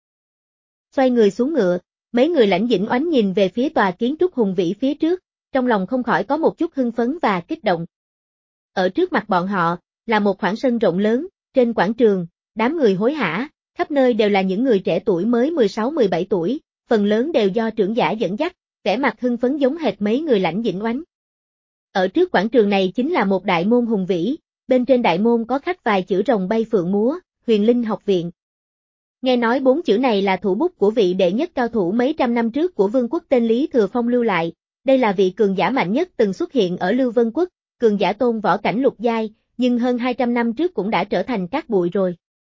Xoay người xuống ngựa, mấy người Lãnh Dĩnh Oánh nhìn về phía tòa kiến trúc hùng vĩ phía trước, trong lòng không khỏi có một chút hưng phấn và kích động. Ở trước mặt bọn họ, là một khoảng sân rộng lớn, trên quảng trường, đám người hối hả, khắp nơi đều là những người trẻ tuổi mới mười sáu mười bảy tuổi, phần lớn đều do trưởng giả dẫn dắt, vẻ mặt hưng phấn giống hệt mấy người Lãnh Dĩnh Oánh. Ở trước quảng trường này chính là một đại môn hùng vĩ, bên trên đại môn có khắc vài chữ rồng bay phượng múa, Huyền Linh học viện. Nghe nói bốn chữ này là thủ bút của vị đệ nhất cao thủ mấy trăm năm trước của Vương quốc tên Lý Thừa Phong lưu lại, đây là vị cường giả mạnh nhất từng xuất hiện ở Lưu Vân Quốc, cường giả tôn võ cảnh lục giai, nhưng hơn hai trăm năm trước cũng đã trở thành cát bụi rồi.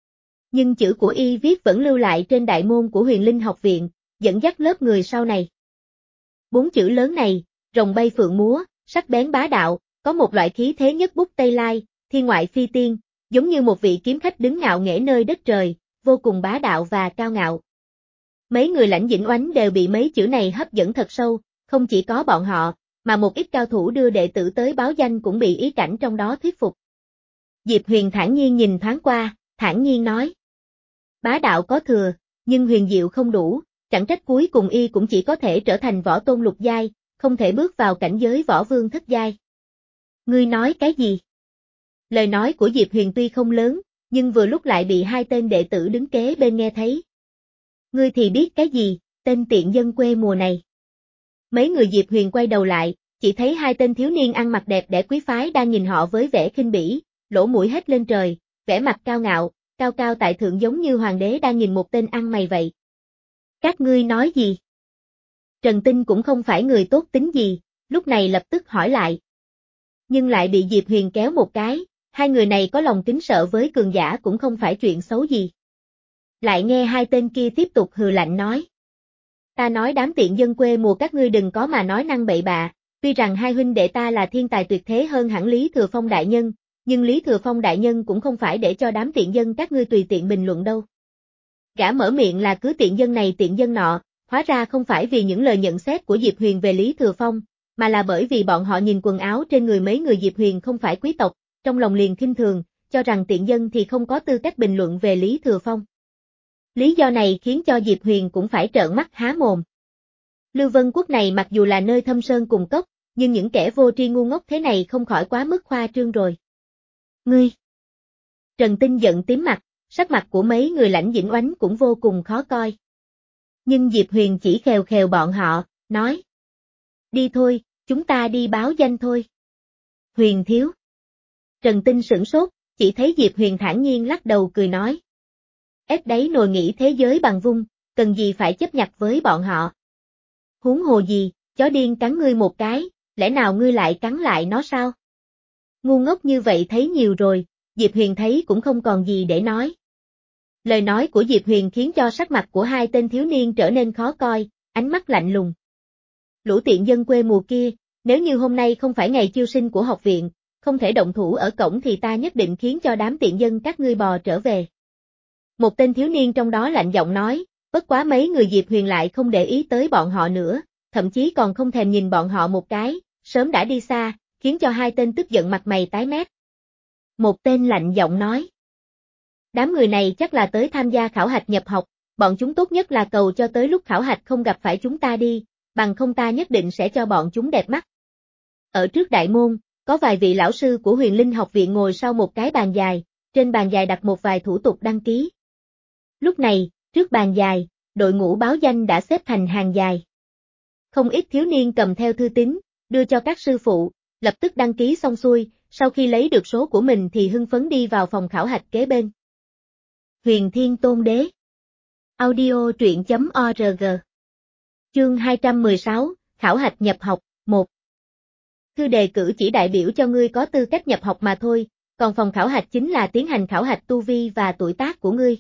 Nhưng chữ của y viết vẫn lưu lại trên đại môn của Huyền Linh học viện, dẫn dắt lớp người sau này. Bốn chữ lớn này, rồng bay phượng múa, sắc bén bá đạo, có một loại khí thế nhất bút Tây Lai, thiên ngoại phi tiên, giống như một vị kiếm khách đứng ngạo nghễ nơi đất trời, vô cùng bá đạo và cao ngạo. Mấy người Lãnh Dĩnh Oánh đều bị mấy chữ này hấp dẫn thật sâu, không chỉ có bọn họ, mà một ít cao thủ đưa đệ tử tới báo danh cũng bị ý cảnh trong đó thuyết phục. Diệp Huyền thản nhiên nhìn thoáng qua, thản nhiên nói. Bá đạo có thừa, nhưng huyền diệu không đủ, chẳng trách cuối cùng y cũng chỉ có thể trở thành võ tôn lục giai, không thể bước vào cảnh giới võ vương thất giai. Ngươi nói cái gì? Lời nói của Diệp Huyền tuy không lớn, nhưng vừa lúc lại bị hai tên đệ tử đứng kế bên nghe thấy. Ngươi thì biết cái gì, tên tiện dân quê mùa này. Mấy người Diệp Huyền quay đầu lại, chỉ thấy hai tên thiếu niên ăn mặc đẹp đẽ quý phái đang nhìn họ với vẻ khinh bỉ, lỗ mũi hết lên trời, vẻ mặt cao ngạo, cao cao tại thượng giống như hoàng đế đang nhìn một tên ăn mày vậy. Các ngươi nói gì? Trần Tinh cũng không phải người tốt tính gì, lúc này lập tức hỏi lại. Nhưng lại bị Diệp Huyền kéo một cái, hai người này có lòng kính sợ với cường giả cũng không phải chuyện xấu gì. Lại nghe hai tên kia tiếp tục hừ lạnh nói. Ta nói đám tiện dân quê mùa các ngươi đừng có mà nói năng bậy bạ, tuy rằng hai huynh đệ ta là thiên tài tuyệt thế hơn hẳn Lý Thừa Phong đại nhân, nhưng Lý Thừa Phong đại nhân cũng không phải để cho đám tiện dân các ngươi tùy tiện bình luận đâu. Gã mở miệng là cứ tiện dân này tiện dân nọ, hóa ra không phải vì những lời nhận xét của Diệp Huyền về Lý Thừa Phong, mà là bởi vì bọn họ nhìn quần áo trên người mấy người Diệp Huyền không phải quý tộc, trong lòng liền khinh thường, cho rằng tiện dân thì không có tư cách bình luận về Lý Thừa Phong. Lý do này khiến cho Diệp Huyền cũng phải trợn mắt há mồm. Lưu Vân Quốc này mặc dù là nơi thâm sơn cùng cốc, nhưng những kẻ vô tri ngu ngốc thế này không khỏi quá mức khoa trương rồi. Ngươi! Trần Tinh giận tím mặt, sắc mặt của mấy người Lãnh Dĩnh Oánh cũng vô cùng khó coi. Nhưng Diệp Huyền chỉ khèo khèo bọn họ, nói. Đi thôi, chúng ta đi báo danh thôi. Huyền thiếu. Trần Tinh sửng sốt, chỉ thấy Diệp Huyền thản nhiên lắc đầu cười nói. Ếch đấy nồi nghĩ thế giới bằng vung, cần gì phải chấp nhặt với bọn họ. Huống hồ gì, chó điên cắn ngươi một cái, lẽ nào ngươi lại cắn lại nó sao? Ngu ngốc như vậy thấy nhiều rồi, Diệp Huyền thấy cũng không còn gì để nói. Lời nói của Diệp Huyền khiến cho sắc mặt của hai tên thiếu niên trở nên khó coi, ánh mắt lạnh lùng. Lũ tiện dân quê mùa kia, nếu như hôm nay không phải ngày chiêu sinh của học viện, không thể động thủ ở cổng thì ta nhất định khiến cho đám tiện dân các ngươi bò trở về. Một tên thiếu niên trong đó lạnh giọng nói, bất quá mấy người Diệp Huyền lại không để ý tới bọn họ nữa, thậm chí còn không thèm nhìn bọn họ một cái, sớm đã đi xa, khiến cho hai tên tức giận mặt mày tái mét. Một tên lạnh giọng nói. Đám người này chắc là tới tham gia khảo hạch nhập học, bọn chúng tốt nhất là cầu cho tới lúc khảo hạch không gặp phải chúng ta đi, bằng không ta nhất định sẽ cho bọn chúng đẹp mắt. Ở trước đại môn, có vài vị lão sư của Huyền Linh học viện ngồi sau một cái bàn dài, trên bàn dài đặt một vài thủ tục đăng ký. Lúc này, trước bàn dài, đội ngũ báo danh đã xếp thành hàng dài. Không ít thiếu niên cầm theo thư tín, đưa cho các sư phụ, lập tức đăng ký xong xuôi, sau khi lấy được số của mình thì hưng phấn đi vào phòng khảo hạch kế bên. Huyền Thiên Tôn Đế. Audio truyện chấm org. Chương hai trăm mười sáu, Khảo hạch nhập học, một. Thư đề cử chỉ đại biểu cho ngươi có tư cách nhập học mà thôi, còn phòng khảo hạch chính là tiến hành khảo hạch tu vi và tuổi tác của ngươi.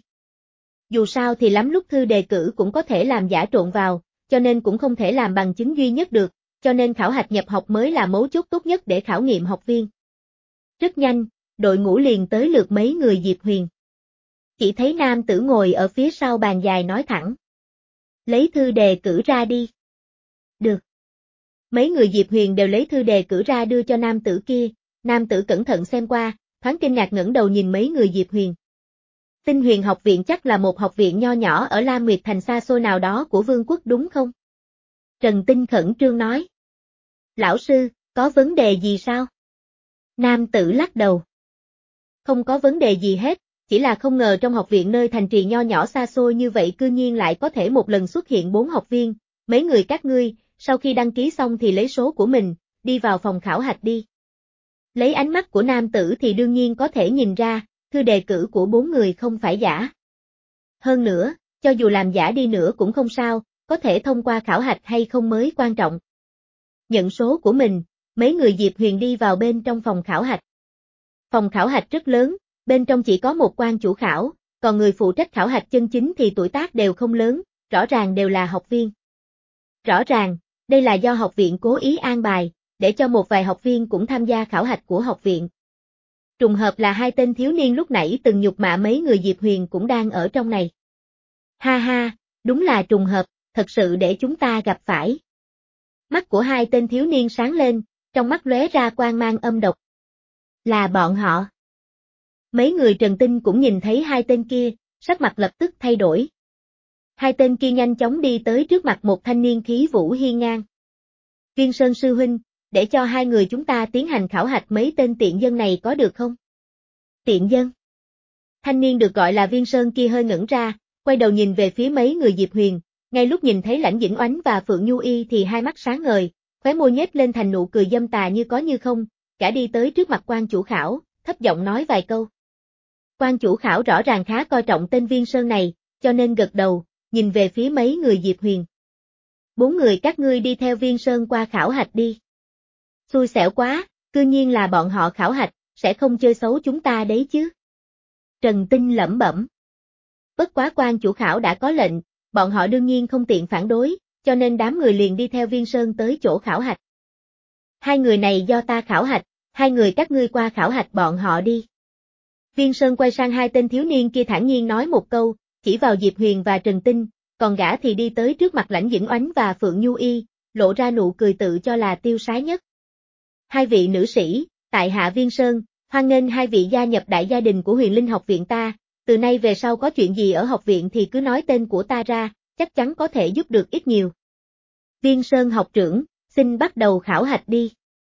Dù sao thì lắm lúc thư đề cử cũng có thể làm giả trộn vào, cho nên cũng không thể làm bằng chứng duy nhất được, cho nên khảo hạch nhập học mới là mấu chốt tốt nhất để khảo nghiệm học viên. Rất nhanh, đội ngũ liền tới lượt mấy người Diệp Huyền. Chỉ thấy nam tử ngồi ở phía sau bàn dài nói thẳng. Lấy thư đề cử ra đi. Được. Mấy người Diệp Huyền đều lấy thư đề cử ra đưa cho nam tử kia, nam tử cẩn thận xem qua, thoáng kinh ngạc ngẩng đầu nhìn mấy người Diệp Huyền. Tinh Huyền học viện chắc là một học viện nho nhỏ ở Lam Nguyệt thành xa xôi nào đó của vương quốc đúng không? Trần Tinh khẩn trương nói. Lão sư, có vấn đề gì sao? Nam tử lắc đầu. Không có vấn đề gì hết, chỉ là không ngờ trong học viện nơi thành trì nho nhỏ xa xôi như vậy cư nhiên lại có thể một lần xuất hiện bốn học viên, mấy người các ngươi, sau khi đăng ký xong thì lấy số của mình, đi vào phòng khảo hạch đi. Lấy ánh mắt của nam tử thì đương nhiên có thể nhìn ra, thư đề cử của bốn người không phải giả. Hơn nữa, cho dù làm giả đi nữa cũng không sao, có thể thông qua khảo hạch hay không mới quan trọng. Nhận số của mình, mấy người Diệp Huyền đi vào bên trong phòng khảo hạch. Phòng khảo hạch rất lớn, bên trong chỉ có một quan chủ khảo, còn người phụ trách khảo hạch chân chính thì tuổi tác đều không lớn, rõ ràng đều là học viên. Rõ ràng, đây là do học viện cố ý an bài, để cho một vài học viên cũng tham gia khảo hạch của học viện. Trùng hợp là hai tên thiếu niên lúc nãy từng nhục mạ mấy người Diệp Huyền cũng đang ở trong này. Ha ha, đúng là trùng hợp, thật sự để chúng ta gặp phải. Mắt của hai tên thiếu niên sáng lên, trong mắt lóe ra quang mang âm độc. Là bọn họ. Mấy người Trần Tinh cũng nhìn thấy hai tên kia, sắc mặt lập tức thay đổi. Hai tên kia nhanh chóng đi tới trước mặt một thanh niên khí vũ hiên ngang. Viên Sơn sư huynh, để cho hai người chúng ta tiến hành khảo hạch mấy tên tiện dân này có được không? Tiện dân? Thanh niên được gọi là Viên Sơn kia hơi ngẩn ra, quay đầu nhìn về phía mấy người Diệp Huyền, ngay lúc nhìn thấy Lãnh Dĩnh Oánh và Phượng Nhu Y thì hai mắt sáng ngời, khóe môi nhếch lên thành nụ cười dâm tà như có như không, cả đi tới trước mặt quan chủ khảo, thấp giọng nói vài câu. Quan chủ khảo rõ ràng khá coi trọng tên Viên Sơn này, cho nên gật đầu, nhìn về phía mấy người Diệp Huyền. Bốn người các ngươi đi theo Viên Sơn qua khảo hạch đi. Xui xẻo quá, cư nhiên là bọn họ khảo hạch, sẽ không chơi xấu chúng ta đấy chứ. Trần Tinh lẩm bẩm. Bất quá quan chủ khảo đã có lệnh, bọn họ đương nhiên không tiện phản đối, cho nên đám người liền đi theo Viên Sơn tới chỗ khảo hạch. Hai người này do ta khảo hạch, hai người các ngươi qua khảo hạch bọn họ đi. Viên Sơn quay sang hai tên thiếu niên kia thản nhiên nói một câu, chỉ vào Diệp Huyền và Trần Tinh, còn gã thì đi tới trước mặt Lãnh Dĩnh Oánh và Phượng Nhu Y, lộ ra nụ cười tự cho là tiêu sái nhất. Hai vị nữ sĩ, tại hạ Viên Sơn, hoan nghênh hai vị gia nhập đại gia đình của Huyền Linh học viện ta, từ nay về sau có chuyện gì ở học viện thì cứ nói tên của ta ra, chắc chắn có thể giúp được ít nhiều. Viên Sơn học trưởng, xin bắt đầu khảo hạch đi.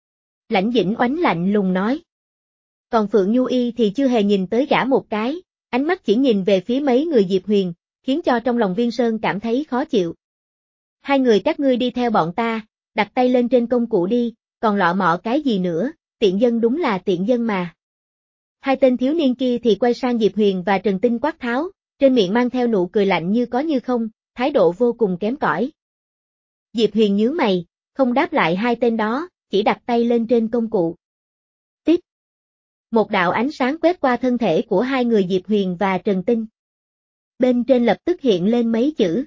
Lãnh Dĩnh Oánh lạnh lùng nói. Còn Phượng Nhu Y thì chưa hề nhìn tới gã một cái, ánh mắt chỉ nhìn về phía mấy người Diệp Huyền, khiến cho trong lòng Viên Sơn cảm thấy khó chịu. Hai người các ngươi đi theo bọn ta, đặt tay lên trên công cụ đi, còn lọ mọ cái gì nữa, tiện dân đúng là tiện dân mà. Hai tên thiếu niên kia thì quay sang Diệp Huyền và Trần Tinh quát tháo, trên miệng mang theo nụ cười lạnh như có như không, thái độ vô cùng kém cỏi. Diệp Huyền nhướng mày, không đáp lại hai tên đó, chỉ đặt tay lên trên công cụ. Tiếp. Một đạo ánh sáng quét qua thân thể của hai người Diệp Huyền và Trần Tinh. Bên trên lập tức hiện lên mấy chữ.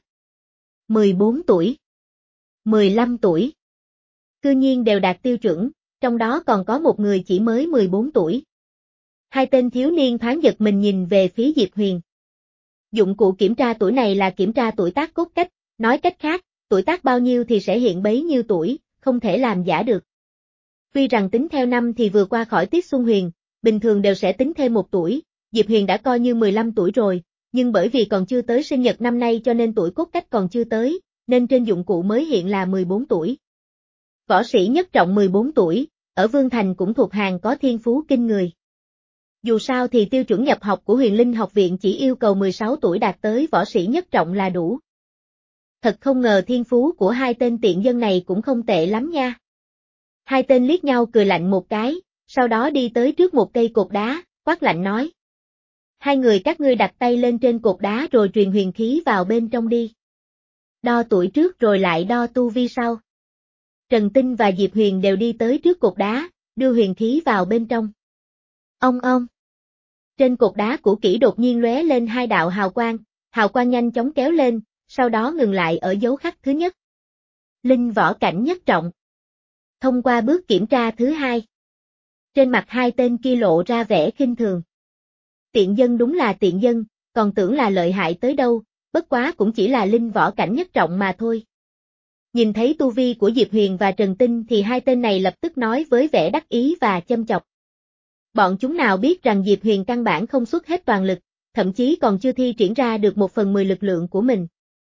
mười bốn tuổi. mười lăm tuổi. Cư nhiên đều đạt tiêu chuẩn, trong đó còn có một người chỉ mới mười bốn tuổi. Hai tên thiếu niên thoáng giật mình nhìn về phía Diệp Huyền. Dụng cụ kiểm tra tuổi này là kiểm tra tuổi tác cốt cách, nói cách khác, tuổi tác bao nhiêu thì sẽ hiện bấy nhiêu tuổi, không thể làm giả được. Tuy rằng tính theo năm thì vừa qua khỏi Tiết Xuân Huyền, bình thường đều sẽ tính thêm một tuổi, Diệp Huyền đã coi như mười lăm tuổi rồi, nhưng bởi vì còn chưa tới sinh nhật năm nay cho nên tuổi cốt cách còn chưa tới, nên trên dụng cụ mới hiện là mười bốn tuổi. Võ sĩ nhất trọng mười bốn tuổi, ở Vương Thành cũng thuộc hàng có thiên phú kinh người. Dù sao thì tiêu chuẩn nhập học của Huyền Linh học viện chỉ yêu cầu mười sáu tuổi đạt tới võ sĩ nhất trọng là đủ. Thật không ngờ thiên phú của hai tên tiện dân này cũng không tệ lắm nha. Hai tên liếc nhau cười lạnh một cái, sau đó đi tới trước một cây cột đá, quát lạnh nói. Hai người các ngươi đặt tay lên trên cột đá rồi truyền huyền khí vào bên trong đi. Đo tuổi trước rồi lại đo tu vi sau. Trần Tinh và Diệp Huyền đều đi tới trước cột đá, đưa huyền khí vào bên trong. Ông ông. Trên cột đá cũ kỹ đột nhiên lóe lên hai đạo hào quang, hào quang nhanh chóng kéo lên, sau đó ngừng lại ở dấu khắc thứ nhất. Linh võ cảnh nhất trọng. Thông qua bước kiểm tra thứ hai. Trên mặt hai tên kia lộ ra vẻ khinh thường. Tiện dân đúng là tiện dân, còn tưởng là lợi hại tới đâu, bất quá cũng chỉ là linh võ cảnh nhất trọng mà thôi. Nhìn thấy tu vi của Diệp Huyền và Trần Tinh thì hai tên này lập tức nói với vẻ đắc ý và châm chọc. Bọn chúng nào biết rằng Diệp Huyền căn bản không xuất hết toàn lực, thậm chí còn chưa thi triển ra được một phần mười lực lượng của mình.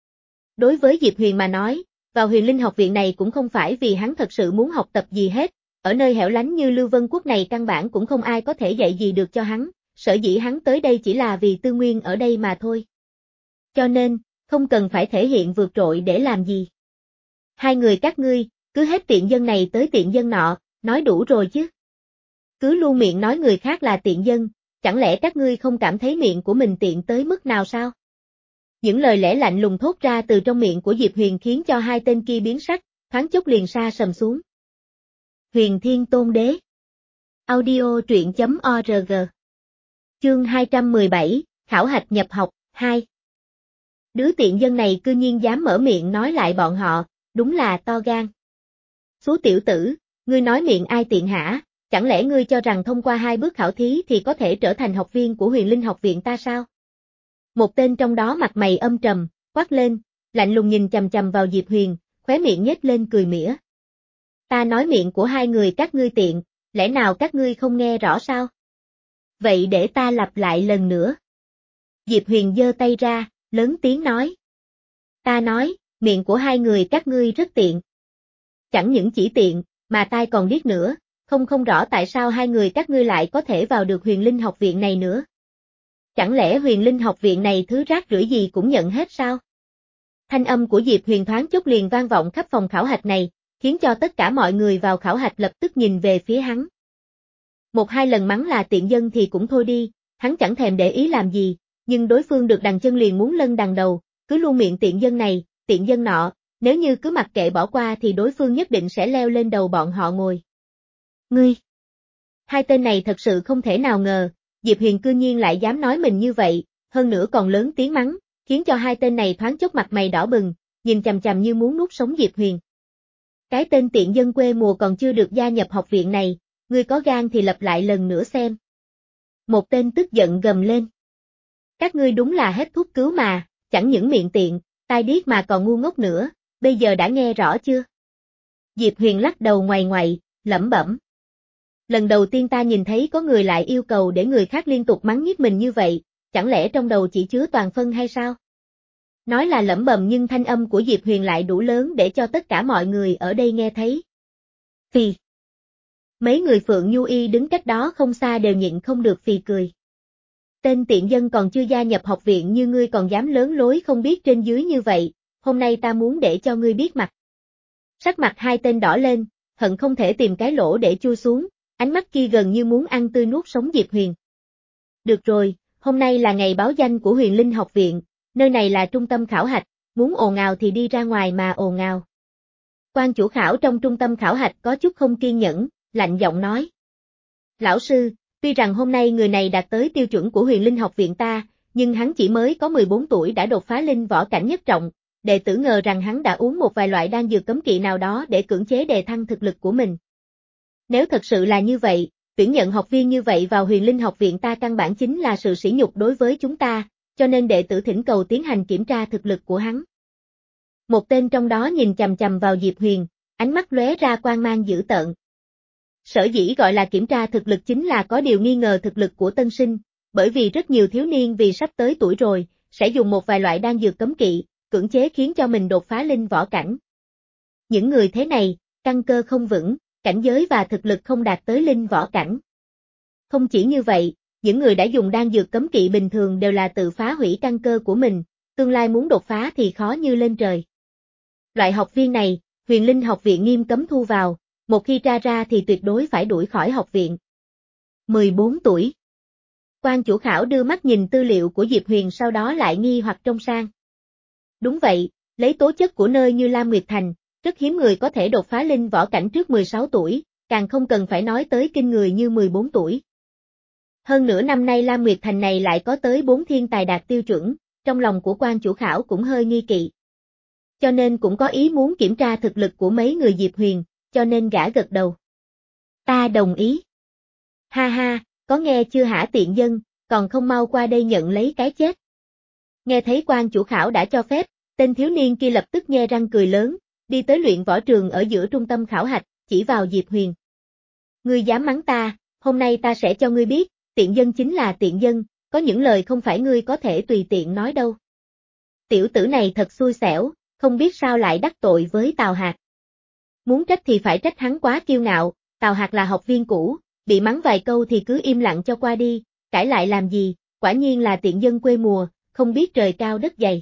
Đối với Diệp Huyền mà nói, vào Huyền Linh học viện này cũng không phải vì hắn thật sự muốn học tập gì hết, ở nơi hẻo lánh như Lưu Vân Quốc này căn bản cũng không ai có thể dạy gì được cho hắn, sở dĩ hắn tới đây chỉ là vì tư nguyên ở đây mà thôi. Cho nên, không cần phải thể hiện vượt trội để làm gì. Hai người các ngươi, cứ hết tiện dân này tới tiện dân nọ, nói đủ rồi chứ. Cứ luôn miệng nói người khác là tiện dân, chẳng lẽ các ngươi không cảm thấy miệng của mình tiện tới mức nào sao? Những lời lẽ lạnh lùng thốt ra từ trong miệng của Diệp Huyền khiến cho hai tên kia biến sắc, thoáng chốc liền sa sầm xuống. Huyền Thiên Tôn Đế. Audio truyện chấm org. Chương hai trăm mười bảy, Khảo hạch nhập học, hai. Đứa tiện dân này cư nhiên dám mở miệng nói lại bọn họ, đúng là to gan. Xú tiểu tử, ngươi nói miệng ai tiện hả, chẳng lẽ ngươi cho rằng thông qua hai bước khảo thí thì có thể trở thành học viên của Huyền Linh học viện ta sao? Một tên trong đó mặt mày âm trầm, quát lên, lạnh lùng nhìn chằm chằm vào Diệp Huyền, khóe miệng nhếch lên cười mỉa. Ta nói miệng của hai người các ngươi tiện, lẽ nào các ngươi không nghe rõ sao? Vậy để ta lặp lại lần nữa. Diệp Huyền giơ tay ra, lớn tiếng nói. Ta nói, miệng của hai người các ngươi rất tiện. Chẳng những chỉ tiện, mà tai còn điếc nữa, không không rõ tại sao hai người các ngươi lại có thể vào được Huyền Linh học viện này nữa. Chẳng lẽ Huyền Linh học viện này thứ rác rưởi gì cũng nhận hết sao? Thanh âm của Diệp Huyền thoáng chốc liền vang vọng khắp phòng khảo hạch này, khiến cho tất cả mọi người vào khảo hạch lập tức nhìn về phía hắn. Một hai lần mắng là tiện dân thì cũng thôi đi, hắn chẳng thèm để ý làm gì, nhưng đối phương được đằng chân liền muốn lân đằng đầu, cứ luôn miệng tiện dân này, tiện dân nọ, nếu như cứ mặc kệ bỏ qua thì đối phương nhất định sẽ leo lên đầu bọn họ ngồi. Ngươi! Hai tên này thật sự không thể nào ngờ, Diệp Huyền cư nhiên lại dám nói mình như vậy, hơn nữa còn lớn tiếng mắng, khiến cho hai tên này thoáng chốc mặt mày đỏ bừng, nhìn chằm chằm như muốn nuốt sống Diệp Huyền. Cái tên tiện dân quê mùa còn chưa được gia nhập học viện này, ngươi có gan thì lặp lại lần nữa xem. Một tên tức giận gầm lên. Các ngươi đúng là hết thuốc cứu mà, chẳng những miệng tiện, tai điếc mà còn ngu ngốc nữa, bây giờ đã nghe rõ chưa? Diệp Huyền lắc đầu ngoại ngoại, lẩm bẩm. Lần đầu tiên ta nhìn thấy có người lại yêu cầu để người khác liên tục mắng nhiếc mình như vậy, chẳng lẽ trong đầu chỉ chứa toàn phân hay sao? Nói là lẩm bẩm nhưng thanh âm của Diệp Huyền lại đủ lớn để cho tất cả mọi người ở đây nghe thấy. Phì. Mấy người Phượng Nhu Y đứng cách đó không xa đều nhịn không được phì cười. Tên tiện dân còn chưa gia nhập học viện như ngươi còn dám lớn lối không biết trên dưới như vậy, hôm nay ta muốn để cho ngươi biết mặt. Sắc mặt hai tên đỏ lên, hận không thể tìm cái lỗ để chui xuống, ánh mắt kia gần như muốn ăn tươi nuốt sống Diệp Huyền. Được rồi, hôm nay là ngày báo danh của Huyền Linh học viện, nơi này là trung tâm khảo hạch, muốn ồn ào thì đi ra ngoài mà ồn ào. Quan chủ khảo trong trung tâm khảo hạch có chút không kiên nhẫn, lạnh giọng nói. Lão sư, tuy rằng hôm nay người này đạt tới tiêu chuẩn của Huyền Linh học viện ta, nhưng hắn chỉ mới có mười bốn tuổi đã đột phá linh võ cảnh nhất trọng, đệ tử ngờ rằng hắn đã uống một vài loại đan dược cấm kỵ nào đó để cưỡng chế đề thăng thực lực của mình. Nếu thật sự là như vậy, tuyển nhận học viên như vậy vào Huyền Linh học viện ta căn bản chính là sự sỉ nhục đối với chúng ta, cho nên đệ tử thỉnh cầu tiến hành kiểm tra thực lực của hắn. Một tên trong đó nhìn chằm chằm vào Diệp Huyền, ánh mắt lóe ra quang mang dữ tợn. Sở dĩ gọi là kiểm tra thực lực chính là có điều nghi ngờ thực lực của tân sinh, bởi vì rất nhiều thiếu niên vì sắp tới tuổi rồi, sẽ dùng một vài loại đan dược cấm kỵ, cưỡng chế khiến cho mình đột phá linh võ cảnh. Những người thế này, căn cơ không vững, cảnh giới và thực lực không đạt tới linh võ cảnh. Không chỉ như vậy, những người đã dùng đan dược cấm kỵ bình thường đều là tự phá hủy căn cơ của mình, tương lai muốn đột phá thì khó như lên trời. Loại học viên này, Huyền Linh học viện nghiêm cấm thu vào, một khi tra ra thì tuyệt đối phải đuổi khỏi học viện. mười bốn tuổi. Quan chủ khảo đưa mắt nhìn tư liệu của Diệp Huyền sau đó lại nghi hoặc trông sang. Đúng vậy, lấy tố chất của nơi như Lam Nguyệt Thành, rất hiếm người có thể đột phá linh võ cảnh trước mười sáu tuổi, càng không cần phải nói tới kinh người như mười bốn tuổi. Hơn nữa năm nay Lam Nguyệt Thành này lại có tới bốn thiên tài đạt tiêu chuẩn, trong lòng của quan chủ khảo cũng hơi nghi kỵ. Cho nên cũng có ý muốn kiểm tra thực lực của mấy người Diệp Huyền, cho nên gã gật đầu. Ta đồng ý. Ha ha, có nghe chưa hả tiện dân, còn không mau qua đây nhận lấy cái chết. Nghe thấy quan chủ khảo đã cho phép, tên thiếu niên kia lập tức nhe răng cười lớn, đi tới luyện võ trường ở giữa trung tâm khảo hạch, chỉ vào Diệp Huyền. Ngươi dám mắng ta, hôm nay ta sẽ cho ngươi biết, tiện dân chính là tiện dân, có những lời không phải ngươi có thể tùy tiện nói đâu. Tiểu tử này thật xui xẻo, không biết sao lại đắc tội với Tào Hạc. Muốn trách thì phải trách hắn quá kiêu ngạo, Tào Hạc là học viên cũ, bị mắng vài câu thì cứ im lặng cho qua đi, cãi lại làm gì, quả nhiên là tiện dân quê mùa, không biết trời cao đất dày.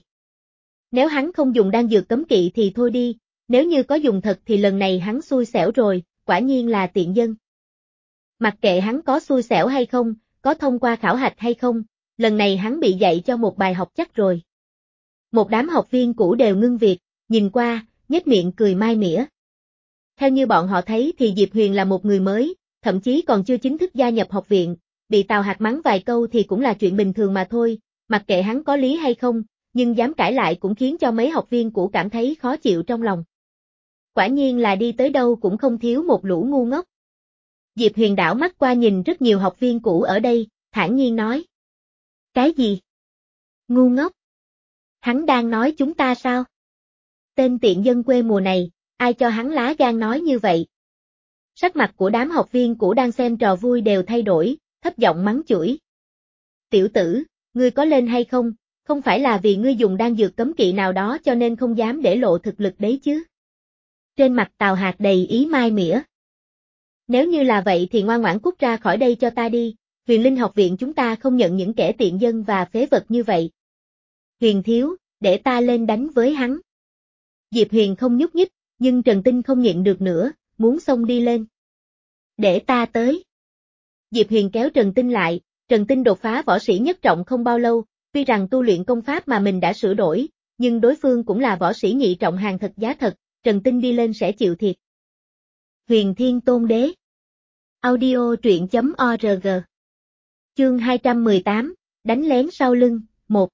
Nếu hắn không dùng đan dược cấm kỵ thì thôi đi, nếu như có dùng thật thì lần này hắn xui xẻo rồi, quả nhiên là tiện dân. Mặc kệ hắn có xui xẻo hay không, có thông qua khảo hạch hay không, lần này hắn bị dạy cho một bài học chắc rồi. Một đám học viên cũ đều ngưng việc, nhìn qua, nhếch miệng cười mai mỉa. Theo như bọn họ thấy thì Diệp Huyền là một người mới, thậm chí còn chưa chính thức gia nhập học viện, bị Tào Hạc mắng vài câu thì cũng là chuyện bình thường mà thôi, mặc kệ hắn có lý hay không, nhưng dám cãi lại cũng khiến cho mấy học viên cũ cảm thấy khó chịu trong lòng. Quả nhiên là đi tới đâu cũng không thiếu một lũ ngu ngốc. Diệp Huyền đảo mắt qua nhìn rất nhiều học viên cũ ở đây, thản nhiên nói. Cái gì? Ngu ngốc? Hắn đang nói chúng ta sao? Tên tiện dân quê mùa này, ai cho hắn lá gan nói như vậy? Sắc mặt của đám học viên cũ đang xem trò vui đều thay đổi, thấp giọng mắng chửi. Tiểu tử, ngươi có lên hay không? Không phải là vì ngươi dùng đan dược cấm kỵ nào đó cho nên không dám để lộ thực lực đấy chứ? Trên mặt Tào Hạc đầy ý mai mỉa. Nếu như là vậy thì ngoan ngoãn cút ra khỏi đây cho ta đi, Huyền Linh học viện chúng ta không nhận những kẻ tiện dân và phế vật như vậy. Huyền thiếu, để ta lên đánh với hắn. Diệp Huyền không nhúc nhích, nhưng Trần Tinh không nhịn được nữa, muốn xông đi lên. Để ta tới. Diệp Huyền kéo Trần Tinh lại, Trần Tinh đột phá võ sĩ nhất trọng không bao lâu, tuy rằng tu luyện công pháp mà mình đã sửa đổi, nhưng đối phương cũng là võ sĩ nhị trọng hàng thật giá thật, Trần Tinh đi lên sẽ chịu thiệt. Huyền Thiên Tôn Đế. Audio truyện chấm org. Chương hai trăm mười tám, đánh lén sau lưng, một.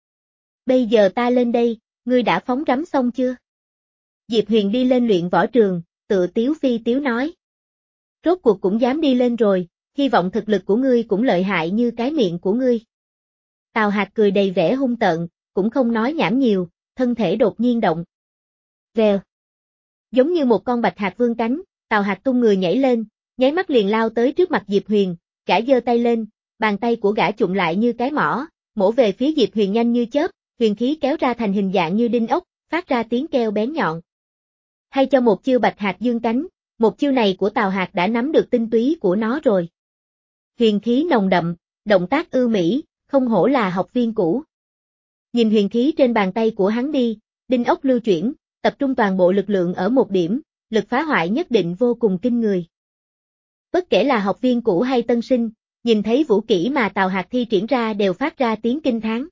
Bây giờ ta lên đây, ngươi đã phóng rắm xong chưa? Diệp Huyền đi lên luyện võ trường, tự tiếu phi tiếu nói. Rốt cuộc cũng dám đi lên rồi, hy vọng thực lực của ngươi cũng lợi hại như cái miệng của ngươi. Tào Hạc cười đầy vẻ hung tợn, cũng không nói nhảm nhiều, thân thể đột nhiên động. Vèo. Giống như một con bạch hạc vươn cánh, Tào Hạc tung người nhảy lên, nháy mắt liền lao tới trước mặt Diệp Huyền, gã giơ tay lên, bàn tay của gã chụm lại như cái mỏ, mổ về phía Diệp Huyền nhanh như chớp, huyền khí kéo ra thành hình dạng như đinh ốc, phát ra tiếng kêu bén nhọn. Hay cho một chiêu bạch hạc dương cánh, một chiêu này của Tào Hạc đã nắm được tinh túy của nó rồi. Huyền khí nồng đậm, động tác ưu mỹ, không hổ là học viên cũ. Nhìn huyền khí trên bàn tay của hắn đi, đinh ốc lưu chuyển, tập trung toàn bộ lực lượng ở một điểm, lực phá hoại nhất định vô cùng kinh người. Bất kể là học viên cũ hay tân sinh, nhìn thấy vũ kỹ mà Tào Hạc thi triển ra đều phát ra tiếng kinh thán.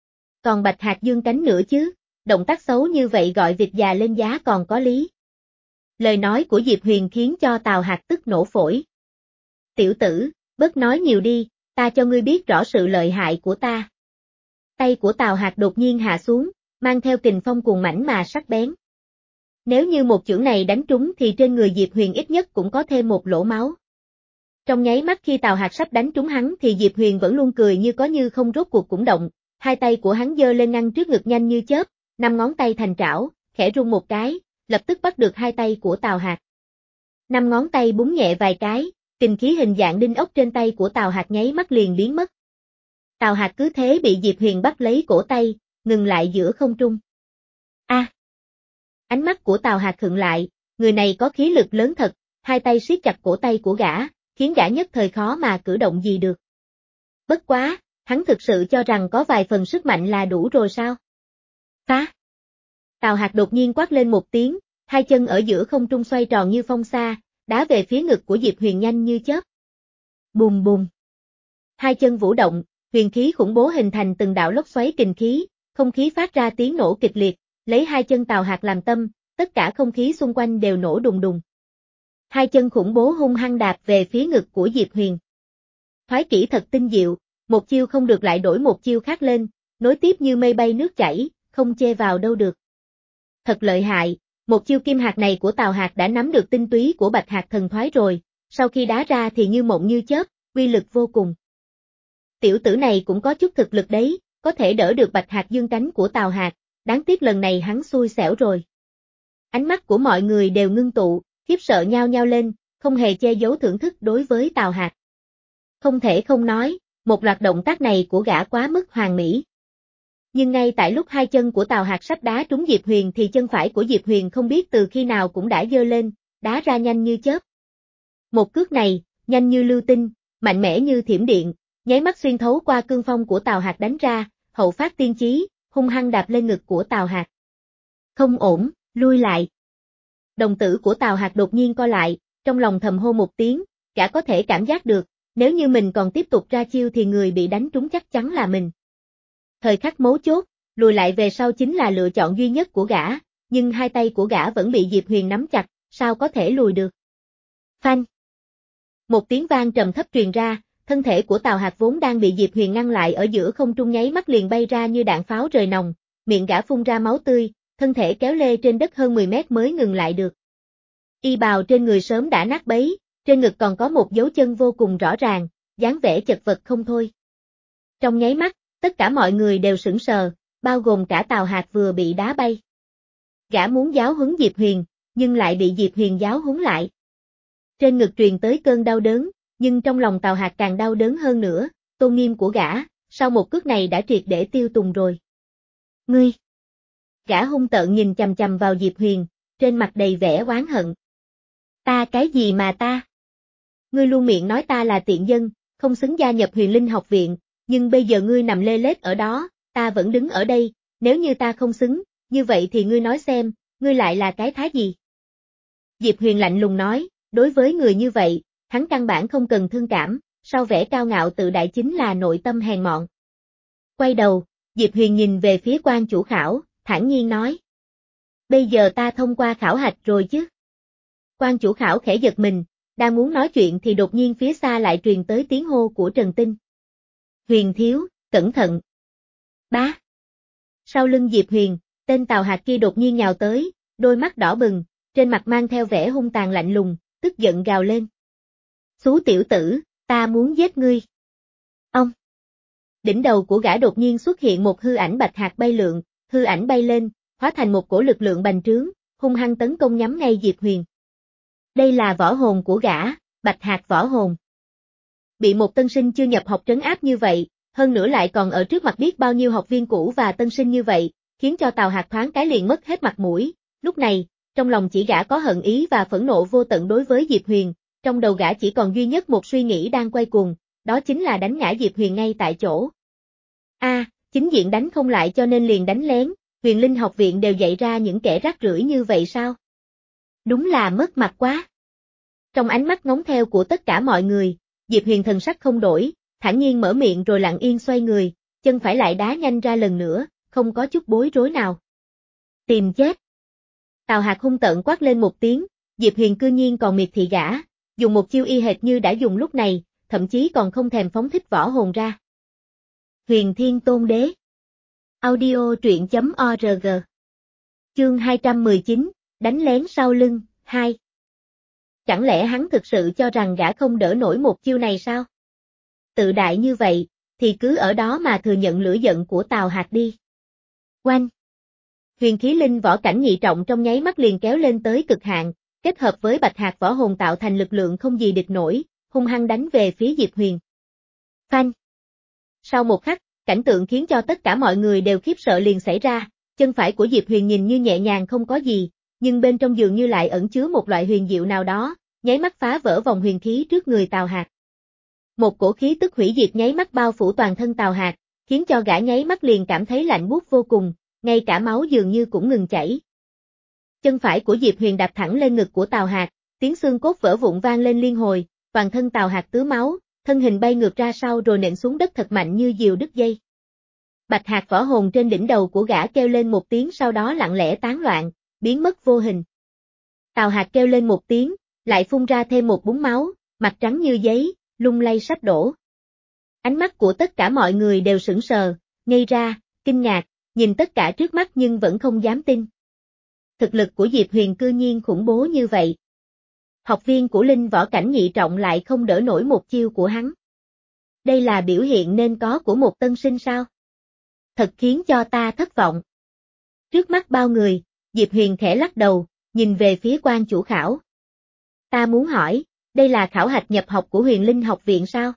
Còn Bạch Hạc dương cánh nữa chứ, động tác xấu như vậy gọi vịt già lên giá còn có lý. Lời nói của Diệp Huyền khiến cho Tào Hạc tức nổ phổi. Tiểu tử, bớt nói nhiều đi, ta cho ngươi biết rõ sự lợi hại của ta. Tay của Tào Hạc đột nhiên hạ xuống, mang theo kình phong cuồng mãnh mà sắc bén. Nếu như một chưởng này đánh trúng thì trên người Diệp Huyền ít nhất cũng có thêm một lỗ máu. Trong nháy mắt khi Tào Hạc sắp đánh trúng hắn thì Diệp Huyền vẫn luôn cười như có như không, rốt cuộc cũng động, hai tay của hắn giơ lên ngăn trước ngực nhanh như chớp, năm ngón tay thành trảo, khẽ rung một cái, lập tức bắt được hai tay của Tào Hạc. Năm ngón tay búng nhẹ vài cái, kình khí hình dạng đinh ốc trên tay của Tào Hạc nháy mắt liền biến mất. Tào Hạc cứ thế bị Diệp Huyền bắt lấy cổ tay, ngừng lại giữa không trung. A! À, ánh mắt của Tào Hạc khựng lại, người này có khí lực lớn thật, hai tay siết chặt cổ tay của gã, khiến gã nhất thời khó mà cử động gì được. Bất quá, hắn thực sự cho rằng có vài phần sức mạnh là đủ rồi sao? Phá! Tào Hạc đột nhiên quát lên một tiếng, hai chân ở giữa không trung xoay tròn như phong sa, đá về phía ngực của Diệp Huyền nhanh như chớp. Bùm bùm! Hai chân vũ động, huyền khí khủng bố hình thành từng đạo lốc xoáy kình khí, không khí phát ra tiếng nổ kịch liệt, lấy hai chân Tào Hạc làm tâm, tất cả không khí xung quanh đều nổ đùng đùng. Hai chân khủng bố hung hăng đạp về phía ngực của Diệp Huyền. Thoái kỹ thật tinh diệu, một chiêu không được lại đổi một chiêu khác lên, nối tiếp như mây bay nước chảy, không chê vào đâu được. Thật lợi hại, một chiêu kim hạt này của Tào Hạc đã nắm được tinh túy của Bạch Hạc thần thoái rồi, sau khi đá ra thì như mộng như chớp, uy lực vô cùng. Tiểu tử này cũng có chút thực lực đấy, có thể đỡ được Bạch Hạc dương cánh của Tào Hạc, đáng tiếc lần này hắn xui xẻo rồi. Ánh mắt của mọi người đều ngưng tụ, khiếp sợ nhao nhao lên, không hề che giấu thưởng thức đối với Tào Hạc. Không thể không nói, một loạt động tác này của gã quá mức hoàn mỹ. Nhưng ngay tại lúc hai chân của Tào Hạc sắp đá trúng Diệp Huyền thì chân phải của Diệp Huyền không biết từ khi nào cũng đã giơ lên, đá ra nhanh như chớp. Một cước này, nhanh như lưu tinh, mạnh mẽ như thiểm điện, nháy mắt xuyên thấu qua cương phong của Tào Hạc đánh ra, hậu phát tiên chí, hung hăng đạp lên ngực của Tào Hạc. Không ổn, lui lại. Đồng tử của Tào Hạc đột nhiên co lại, trong lòng thầm hô một tiếng, gã có thể cảm giác được, nếu như mình còn tiếp tục ra chiêu thì người bị đánh trúng chắc chắn là mình. Thời khắc mấu chốt, lùi lại về sau chính là lựa chọn duy nhất của gã, nhưng hai tay của gã vẫn bị Diệp Huyền nắm chặt, sao có thể lùi được. Phanh! Một tiếng vang trầm thấp truyền ra, thân thể của Tào Hạc vốn đang bị Diệp Huyền ngăn lại ở giữa không trung nháy mắt liền bay ra như đạn pháo rời nòng, miệng gã phun ra máu tươi, thân thể kéo lê trên đất hơn mười mét mới ngừng lại được. Y bào trên người sớm đã nát bấy, trên ngực còn có một dấu chân vô cùng rõ ràng, dáng vẻ chật vật không thôi. Trong nháy mắt, tất cả mọi người đều sững sờ, bao gồm cả Tào Hạc vừa bị đá bay. Gã muốn giáo huấn Diệp Huyền, nhưng lại bị Diệp Huyền giáo huấn lại. Trên ngực truyền tới cơn đau đớn, nhưng trong lòng Tào Hạc càng đau đớn hơn nữa, tôn nghiêm của gã, sau một cước này đã triệt để tiêu tùng rồi. Ngươi! Gã hung tợn nhìn chằm chằm vào Diệp Huyền, trên mặt đầy vẻ oán hận. Ta cái gì mà ta? Ngươi luôn miệng nói ta là tiện dân, không xứng gia nhập Huyền Linh học viện, nhưng bây giờ ngươi nằm lê lết ở đó, ta vẫn đứng ở đây, nếu như ta không xứng, như vậy thì ngươi nói xem, ngươi lại là cái thá gì? Diệp Huyền lạnh lùng nói, đối với người như vậy, hắn căn bản không cần thương cảm, sau vẻ cao ngạo tự đại chính là nội tâm hèn mọn. Quay đầu, Diệp Huyền nhìn về phía quan chủ khảo, thản nhiên nói. Bây giờ ta thông qua khảo hạch rồi chứ? Quan chủ khảo khẽ giật mình, đang muốn nói chuyện thì đột nhiên phía xa lại truyền tới tiếng hô của Trần Tinh. Huyền thiếu, cẩn thận. Bá. Sau lưng Diệp Huyền, tên Tào Hạc kia đột nhiên nhào tới, đôi mắt đỏ bừng, trên mặt mang theo vẻ hung tàn lạnh lùng, tức giận gào lên. Xú tiểu tử, ta muốn giết ngươi. Ông. Đỉnh đầu của gã đột nhiên xuất hiện một hư ảnh Bạch Hạc bay lượn, hư ảnh bay lên, hóa thành một cổ lực lượng bành trướng, hung hăng tấn công nhắm ngay Diệp Huyền. Đây là võ hồn của gã, Bạch Hạc võ hồn. Bị một tân sinh chưa nhập học trấn áp như vậy, hơn nữa lại còn ở trước mặt biết bao nhiêu học viên cũ và tân sinh như vậy, khiến cho Tào Hạc thoáng cái liền mất hết mặt mũi. Lúc này, trong lòng chỉ gã có hận ý và phẫn nộ vô tận đối với Diệp Huyền, trong đầu gã chỉ còn duy nhất một suy nghĩ đang quay cuồng, đó chính là đánh ngã Diệp Huyền ngay tại chỗ. A, à, chính diện đánh không lại cho nên liền đánh lén, Huyền Linh học viện đều dạy ra những kẻ rác rưởi như vậy sao? Đúng là mất mặt quá. Trong ánh mắt ngóng theo của tất cả mọi người, Diệp Huyền thần sắc không đổi, thản nhiên mở miệng rồi lặng yên xoay người, chân phải lại đá nhanh ra lần nữa, không có chút bối rối nào. Tìm chết. Tào Hạc hung tợn quát lên một tiếng, Diệp Huyền cư nhiên còn miệt thị gã, dùng một chiêu y hệt như đã dùng lúc này, thậm chí còn không thèm phóng thích võ hồn ra. Huyền Thiên Tôn Đế. Audio truyện chấm org. Chương hai trăm mười chín, đánh lén sau lưng, hai. Chẳng lẽ hắn thực sự cho rằng gã không đỡ nổi một chiêu này sao? Tự đại như vậy, thì cứ ở đó mà thừa nhận lửa giận của Tào Hạc đi. Oanh! Huyền khí linh võ cảnh nhị trọng trong nháy mắt liền kéo lên tới cực hạn, kết hợp với Bạch Hạc võ hồn tạo thành lực lượng không gì địch nổi, hung hăng đánh về phía Diệp Huyền. Phanh! Sau một khắc, cảnh tượng khiến cho tất cả mọi người đều khiếp sợ liền xảy ra, chân phải của Diệp Huyền nhìn như nhẹ nhàng không có gì, nhưng bên trong dường như lại ẩn chứa một loại huyền diệu nào đó, nháy mắt phá vỡ vòng huyền khí trước người Tào Hạc. Một cổ khí tức hủy diệt nháy mắt bao phủ toàn thân Tào Hạc, khiến cho gã nháy mắt liền cảm thấy lạnh buốt vô cùng, ngay cả máu dường như cũng ngừng chảy. Chân phải của Diệp Huyền đạp thẳng lên ngực của Tào Hạc, tiếng xương cốt vỡ vụn vang lên liên hồi, toàn thân Tào Hạc tứa máu, thân hình bay ngược ra sau rồi nện xuống đất thật mạnh như diều đứt dây. Bạch Hạc võ hồn trên đỉnh đầu của gã kêu lên một tiếng sau đó lặng lẽ tán loạn, biến mất vô hình. Tào Hạc kêu lên một tiếng, lại phun ra thêm một búng máu, mặt trắng như giấy, lung lay sắp đổ. Ánh mắt của tất cả mọi người đều sững sờ, ngây ra, kinh ngạc, nhìn tất cả trước mắt nhưng vẫn không dám tin. Thực lực của Diệp Huyền cư nhiên khủng bố như vậy. Học viên của linh võ cảnh nhị trọng lại không đỡ nổi một chiêu của hắn. Đây là biểu hiện nên có của một tân sinh sao? Thật khiến cho ta thất vọng. Trước mắt bao người, Diệp Huyền khẽ lắc đầu, nhìn về phía quan chủ khảo. Ta muốn hỏi, đây là khảo hạch nhập học của Huyền Linh học viện sao?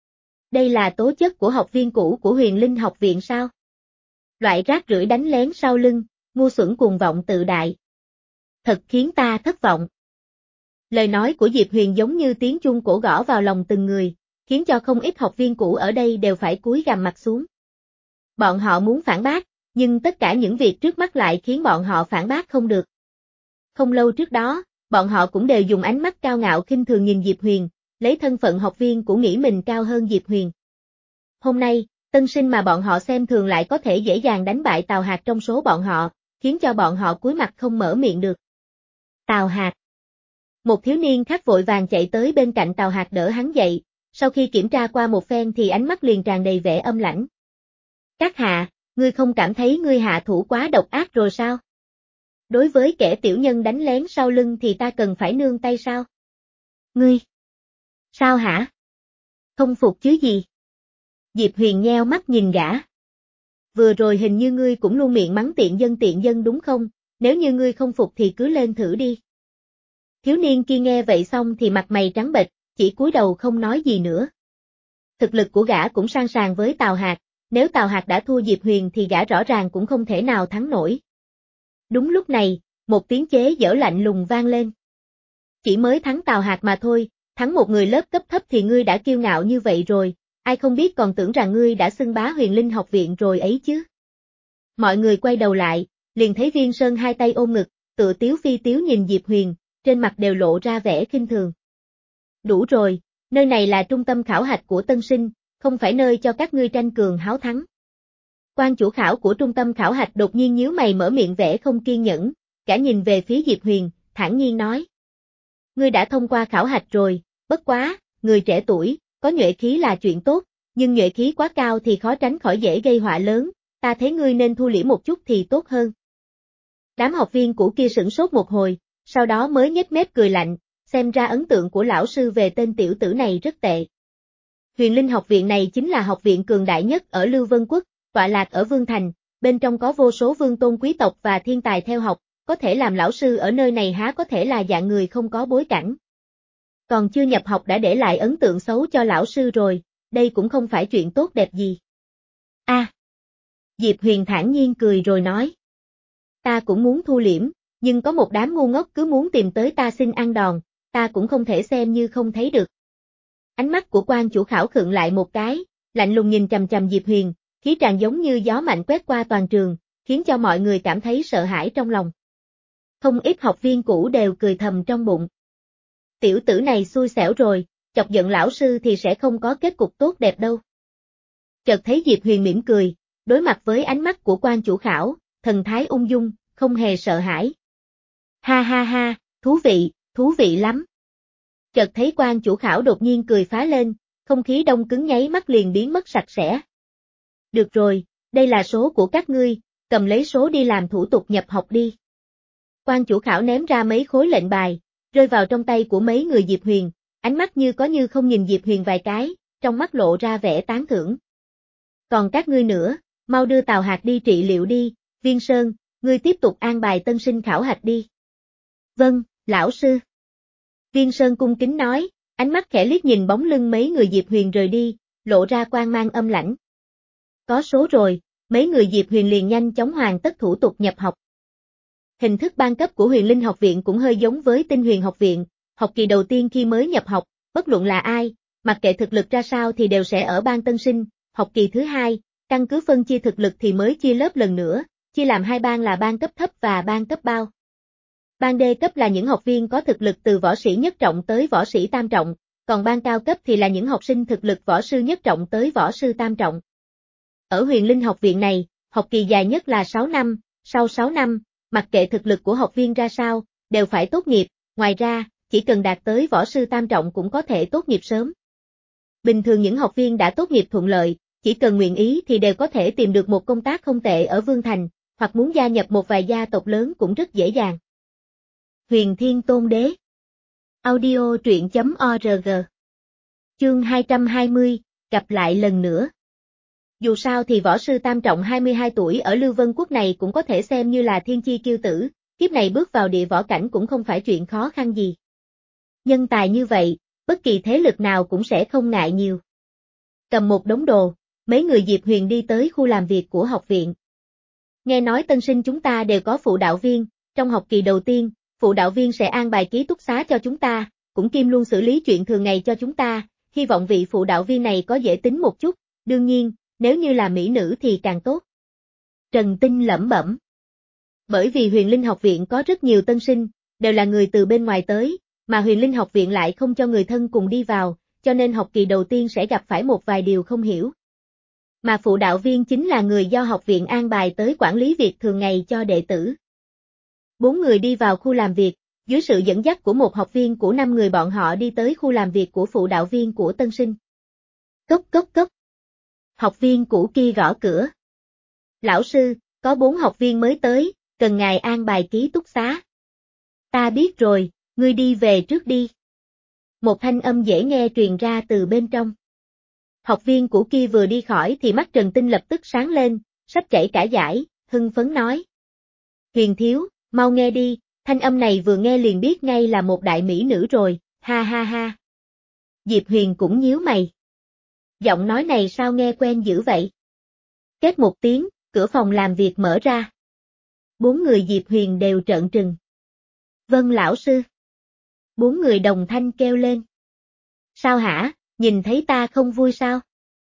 Đây là tố chất của học viên cũ của Huyền Linh học viện sao? Loại rác rưởi đánh lén sau lưng, ngu xuẩn cuồng vọng tự đại. Thật khiến ta thất vọng. Lời nói của Diệp Huyền giống như tiếng chuông cổ gõ vào lòng từng người, khiến cho không ít học viên cũ ở đây đều phải cúi gằm mặt xuống. Bọn họ muốn phản bác, nhưng tất cả những việc trước mắt lại khiến bọn họ phản bác không được. Không lâu trước đó, bọn họ cũng đều dùng ánh mắt cao ngạo khinh thường nhìn Diệp Huyền, lấy thân phận học viên của nghĩ mình cao hơn Diệp Huyền. Hôm nay, tân sinh mà bọn họ xem thường lại có thể dễ dàng đánh bại Tào Hạc trong số bọn họ, khiến cho bọn họ cúi mặt không mở miệng được. Tào Hạc. Một thiếu niên khác vội vàng chạy tới bên cạnh Tào Hạc đỡ hắn dậy, sau khi kiểm tra qua một phen thì ánh mắt liền tràn đầy vẻ âm lãnh. Các hạ, ngươi không cảm thấy ngươi hạ thủ quá độc ác rồi sao? Đối với kẻ tiểu nhân đánh lén sau lưng thì ta cần phải nương tay sao? Ngươi? Sao hả? Không phục chứ gì? Diệp Huyền nheo mắt nhìn gã. Vừa rồi hình như ngươi cũng luôn miệng mắng tiện dân tiện dân đúng không? Nếu như ngươi không phục thì cứ lên thử đi. Thiếu niên kia nghe vậy xong thì mặt mày trắng bệch, chỉ cúi đầu không nói gì nữa. Thực lực của gã cũng sang sàng với Tào Hạc, nếu Tào Hạc đã thua Diệp Huyền thì gã rõ ràng cũng không thể nào thắng nổi. Đúng lúc này, một tiếng chế giễu lạnh lùng vang lên. Chỉ mới thắng Tào Hạc mà thôi, thắng một người lớp cấp thấp thì ngươi đã kiêu ngạo như vậy rồi, ai không biết còn tưởng rằng ngươi đã xưng bá Huyền Linh học viện rồi ấy chứ. Mọi người quay đầu lại, liền thấy Viên Sơn hai tay ôm ngực, tựa tiếu phi tiếu nhìn Diệp Huyền, trên mặt đều lộ ra vẻ khinh thường. Đủ rồi, nơi này là trung tâm khảo hạch của tân sinh, không phải nơi cho các ngươi tranh cường háo thắng. Quan chủ khảo của trung tâm khảo hạch đột nhiên nhíu mày mở miệng vẻ không kiên nhẫn, cả nhìn về phía Diệp Huyền, thản nhiên nói. Ngươi đã thông qua khảo hạch rồi, bất quá, người trẻ tuổi, có nhuệ khí là chuyện tốt, nhưng nhuệ khí quá cao thì khó tránh khỏi dễ gây họa lớn, ta thấy ngươi nên thu liễm một chút thì tốt hơn. Đám học viên cũ kia sửng sốt một hồi, sau đó mới nhếch mép cười lạnh, xem ra ấn tượng của lão sư về tên tiểu tử này rất tệ. Huyền Linh học viện này chính là học viện cường đại nhất ở Lưu Vân Quốc, tọa lạc ở Vương Thành, bên trong có vô số vương tôn quý tộc và thiên tài theo học, có thể làm lão sư ở nơi này há có thể là dạng người không có bối cảnh. Còn chưa nhập học đã để lại ấn tượng xấu cho lão sư rồi, đây cũng không phải chuyện tốt đẹp gì. A. À, Diệp Huyền thản nhiên cười rồi nói. Ta cũng muốn thu liễm, nhưng có một đám ngu ngốc cứ muốn tìm tới ta xin ăn đòn, ta cũng không thể xem như không thấy được. Ánh mắt của quan chủ khảo khựng lại một cái, lạnh lùng nhìn chằm chằm Diệp Huyền, khí tràn giống như gió mạnh quét qua toàn trường, khiến cho mọi người cảm thấy sợ hãi trong lòng. Không ít học viên cũ đều cười thầm trong bụng. Tiểu tử này xui xẻo rồi, chọc giận lão sư thì sẽ không có kết cục tốt đẹp đâu. Chợt thấy Diệp Huyền mỉm cười, đối mặt với ánh mắt của quan chủ khảo, thần thái ung dung, không hề sợ hãi. Ha ha ha, thú vị, thú vị lắm. Chợt thấy quan chủ khảo đột nhiên cười phá lên, không khí đông cứng nháy mắt liền biến mất sạch sẽ. Được rồi, đây là số của các ngươi, cầm lấy số đi làm thủ tục nhập học đi. Quan chủ khảo ném ra mấy khối lệnh bài, rơi vào trong tay của mấy người Diệp Huyền, ánh mắt như có như không nhìn Diệp Huyền vài cái, trong mắt lộ ra vẻ tán thưởng. Còn các ngươi nữa, mau đưa Tào Hạc đi trị liệu đi, Viên Sơn, ngươi tiếp tục an bài tân sinh khảo hạch đi. Vâng, lão sư. Viên Sơn cung kính nói, ánh mắt khẽ liếc nhìn bóng lưng mấy người Diệp Huyền rời đi, lộ ra quang mang âm lãnh. Có số rồi, mấy người Diệp Huyền liền nhanh chóng hoàn tất thủ tục nhập học. Hình thức ban cấp của Huyền Linh học viện cũng hơi giống với Tinh Huyền học viện, học kỳ đầu tiên khi mới nhập học, bất luận là ai, mặc kệ thực lực ra sao thì đều sẽ ở ban tân sinh, học kỳ thứ hai, căn cứ phân chia thực lực thì mới chia lớp lần nữa, chia làm hai ban là ban cấp thấp và ban cấp bao. Ban D cấp là những học viên có thực lực từ võ sĩ nhất trọng tới võ sĩ tam trọng, còn ban cao cấp thì là những học sinh thực lực võ sư nhất trọng tới võ sư tam trọng. Ở Huyền Linh học viện này, học kỳ dài nhất là sáu năm, sau sáu năm, mặc kệ thực lực của học viên ra sao, đều phải tốt nghiệp, ngoài ra, chỉ cần đạt tới võ sư tam trọng cũng có thể tốt nghiệp sớm. Bình thường những học viên đã tốt nghiệp thuận lợi, chỉ cần nguyện ý thì đều có thể tìm được một công tác không tệ ở Vương Thành, hoặc muốn gia nhập một vài gia tộc lớn cũng rất dễ dàng. Huyền Thiên Tôn Đế. Audio truyện chấm org. Chương hai trăm hai mươi, gặp lại lần nữa. Dù sao thì võ sư tam trọng hai mươi hai tuổi ở Lưu Vân Quốc này cũng có thể xem như là thiên chi kiêu tử, kiếp này bước vào địa võ cảnh cũng không phải chuyện khó khăn gì. Nhân tài như vậy, bất kỳ thế lực nào cũng sẽ không ngại nhiều. Cầm một đống đồ, mấy người Diệp Huyền đi tới khu làm việc của học viện. Nghe nói tân sinh chúng ta đều có phụ đạo viên, trong học kỳ đầu tiên, phụ đạo viên sẽ an bài ký túc xá cho chúng ta, cũng kiêm luôn xử lý chuyện thường ngày cho chúng ta, hy vọng vị phụ đạo viên này có dễ tính một chút, đương nhiên, nếu như là mỹ nữ thì càng tốt. Trần Tinh lẩm bẩm. Bởi vì Huyền Linh học viện có rất nhiều tân sinh, đều là người từ bên ngoài tới, mà Huyền Linh học viện lại không cho người thân cùng đi vào, cho nên học kỳ đầu tiên sẽ gặp phải một vài điều không hiểu. Mà phụ đạo viên chính là người do học viện an bài tới quản lý việc thường ngày cho đệ tử. Bốn người đi vào khu làm việc, dưới sự dẫn dắt của một học viên của năm người bọn họ đi tới khu làm việc của phụ đạo viên của tân sinh. Cốc cốc cốc. Học viên cũ kia gõ cửa. Lão sư, có bốn học viên mới tới, cần ngài an bài ký túc xá. Ta biết rồi, ngươi đi về trước đi. Một thanh âm dễ nghe truyền ra từ bên trong. Học viên cũ kia vừa đi khỏi thì mắt Trần Tinh lập tức sáng lên, sắp chảy cả dải, hưng phấn nói. Huyền thiếu, mau nghe đi, thanh âm này vừa nghe liền biết ngay là một đại mỹ nữ rồi, ha ha ha. Diệp Huyền cũng nhíu mày. Giọng nói này sao nghe quen dữ vậy? Kết một tiếng, cửa phòng làm việc mở ra. Bốn người Diệp Huyền đều trợn trừng. Vâng lão sư. Bốn người đồng thanh kêu lên. Sao hả, nhìn thấy ta không vui sao?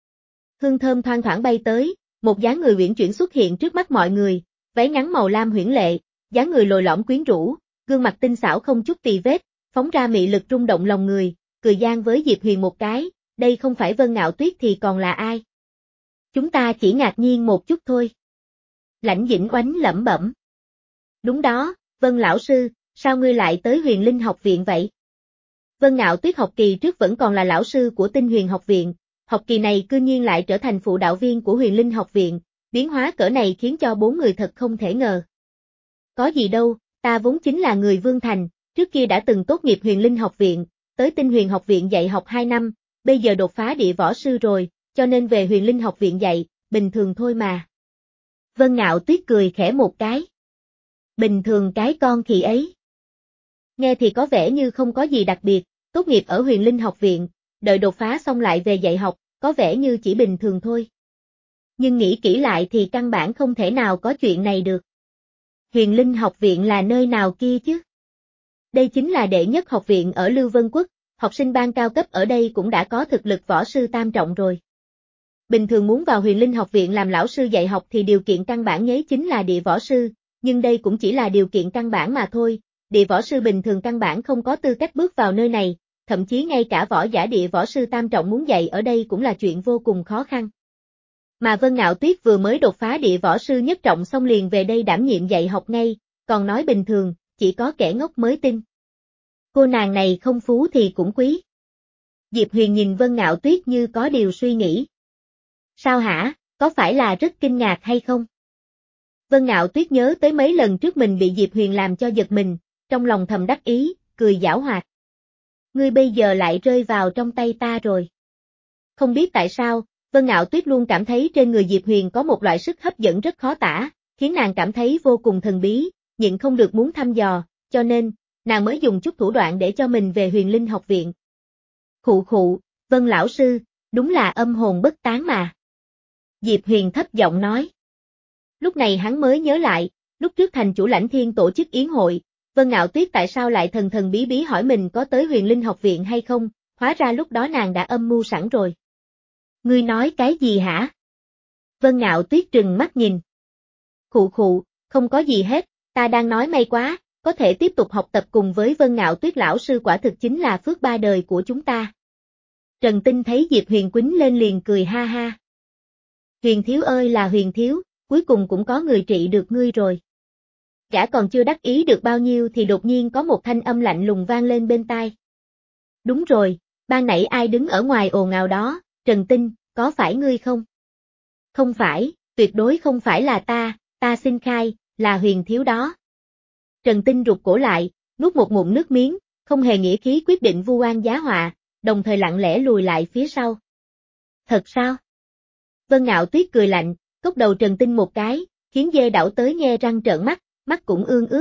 Hương thơm thoang thoảng bay tới, một dáng người uyển chuyển xuất hiện trước mắt mọi người, váy ngắn màu lam huyễn lệ, dáng người lồi lõm quyến rũ, gương mặt tinh xảo không chút tì vết, phóng ra mị lực rung động lòng người, cười gian với Diệp Huyền một cái, đây không phải Vân Ngạo Tuyết thì còn là ai? Chúng ta chỉ ngạc nhiên một chút thôi. Lãnh Dĩnh Oánh lẩm bẩm. Đúng đó, Vân lão sư, sao ngươi lại tới Huyền Linh học viện vậy? Vân Ngạo Tuyết học kỳ trước vẫn còn là lão sư của Tinh Huyền học viện, học kỳ này cư nhiên lại trở thành phụ đạo viên của Huyền Linh học viện, biến hóa cỡ này khiến cho bốn người thật không thể ngờ. Có gì đâu, ta vốn chính là người Vương Thành, trước kia đã từng tốt nghiệp Huyền Linh học viện, tới Tinh Huyền học viện dạy học hai năm, bây giờ đột phá địa võ sư rồi, cho nên về Huyền Linh học viện dạy, bình thường thôi mà. Vân Ngạo Tuyết cười khẽ một cái. Bình thường cái con khỉ ấy. Nghe thì có vẻ như không có gì đặc biệt, tốt nghiệp ở Huyền Linh học viện, đợi đột phá xong lại về dạy học, có vẻ như chỉ bình thường thôi. Nhưng nghĩ kỹ lại thì căn bản không thể nào có chuyện này được. Huyền Linh học viện là nơi nào kia chứ? Đây chính là đệ nhất học viện ở Lưu Vân Quốc, học sinh ban cao cấp ở đây cũng đã có thực lực võ sư tam trọng rồi. Bình thường muốn vào Huyền Linh học viện làm lão sư dạy học thì điều kiện căn bản nhấy chính là địa võ sư, nhưng đây cũng chỉ là điều kiện căn bản mà thôi, địa võ sư bình thường căn bản không có tư cách bước vào nơi này, thậm chí ngay cả võ giả địa võ sư tam trọng muốn dạy ở đây cũng là chuyện vô cùng khó khăn. Mà Vân Ngạo Tuyết vừa mới đột phá địa võ sư nhất trọng xong liền về đây đảm nhiệm dạy học ngay, còn nói bình thường, chỉ có kẻ ngốc mới tin. Cô nàng này không phú thì cũng quý. Diệp Huyền nhìn Vân Ngạo Tuyết như có điều suy nghĩ. Sao hả, có phải là rất kinh ngạc hay không? Vân Ngạo Tuyết nhớ tới mấy lần trước mình bị Diệp Huyền làm cho giật mình, trong lòng thầm đắc ý, cười giảo hoạt. Ngươi bây giờ lại rơi vào trong tay ta rồi. Không biết tại sao, Vân Ngạo Tuyết luôn cảm thấy trên người Diệp Huyền có một loại sức hấp dẫn rất khó tả, khiến nàng cảm thấy vô cùng thần bí, nhịn không được muốn thăm dò, cho nên, nàng mới dùng chút thủ đoạn để cho mình về Huyền Linh học viện. Khụ khụ, Vân lão sư, đúng là âm hồn bất tán mà. Diệp Huyền thấp giọng nói. Lúc này hắn mới nhớ lại, lúc trước thành chủ Lãnh Thiên tổ chức yến hội, Vân Ngạo Tuyết tại sao lại thần thần bí bí hỏi mình có tới Huyền Linh học viện hay không, hóa ra lúc đó nàng đã âm mưu sẵn rồi. Ngươi nói cái gì hả? Vân Ngạo Tuyết trừng mắt nhìn. Khụ khụ, không có gì hết, ta đang nói may quá, có thể tiếp tục học tập cùng với Vân Ngạo Tuyết lão sư quả thực chính là phước ba đời của chúng ta. Trần Tinh thấy Diệp Huyền quýnh lên liền cười ha ha. Huyền thiếu ơi là Huyền thiếu, cuối cùng cũng có người trị được ngươi rồi. Gã còn chưa đắc ý được bao nhiêu thì đột nhiên có một thanh âm lạnh lùng vang lên bên tai. Đúng rồi, ban nãy ai đứng ở ngoài ồn ào đó, Trần Tinh, có phải ngươi không? Không phải, tuyệt đối không phải là ta, ta xin khai, là Huyền thiếu đó. Trần Tinh rụt cổ lại, nuốt một ngụm nước miếng, không hề nghĩa khí quyết định vu oan giá họa, đồng thời lặng lẽ lùi lại phía sau. Thật sao? Vân Ngạo Tuyết cười lạnh, cốc đầu Trần Tinh một cái, khiến dê đảo tới nhe răng trợn mắt, mắt cũng ương ướt.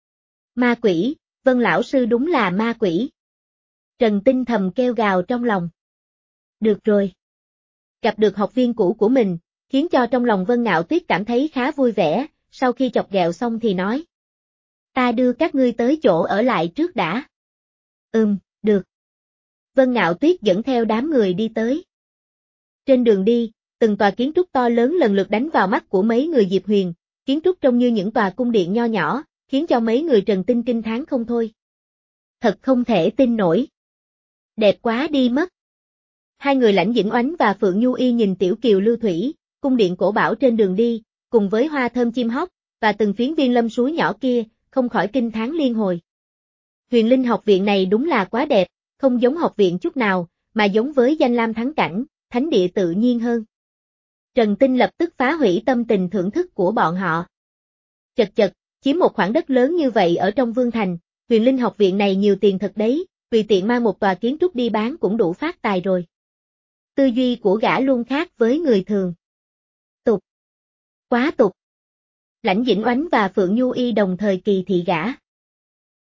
Ma quỷ, Vân lão sư đúng là ma quỷ. Trần Tinh thầm kêu gào trong lòng. Được rồi. Gặp được học viên cũ của mình, khiến cho trong lòng Vân Ngạo Tuyết cảm thấy khá vui vẻ, sau khi chọc ghẹo xong thì nói. Ta đưa các ngươi tới chỗ ở lại trước đã. Ừm, được. Vân Ngạo Tuyết dẫn theo đám người đi tới. Trên đường đi, từng tòa kiến trúc to lớn lần lượt đánh vào mắt của mấy người Diệp Huyền, kiến trúc trông như những tòa cung điện nho nhỏ, khiến cho mấy người Trần Tinh kinh thán không thôi. Thật không thể tin nổi. Đẹp quá đi mất. Hai người Lãnh Dĩnh Oánh và Phượng Nhu Y nhìn tiểu kiều lưu thủy, cung điện cổ bảo trên đường đi, cùng với hoa thơm chim hót, và từng phiến viên lâm suối nhỏ kia, không khỏi kinh thán liên hồi. Huyền Linh học viện này đúng là quá đẹp, không giống học viện chút nào, mà giống với danh lam thắng cảnh, thánh địa tự nhiên hơn. Trần Tinh lập tức phá hủy tâm tình thưởng thức của bọn họ. Chật chật, chiếm một khoảng đất lớn như vậy ở trong Vương Thành, Huyền Linh học viện này nhiều tiền thật đấy, tùy tiện mang một tòa kiến trúc đi bán cũng đủ phát tài rồi. Tư duy của gã luôn khác với người thường. Tục. Quá tục. Lãnh Dĩnh Oánh và Phượng Nhu Y đồng thời kỳ thị gã.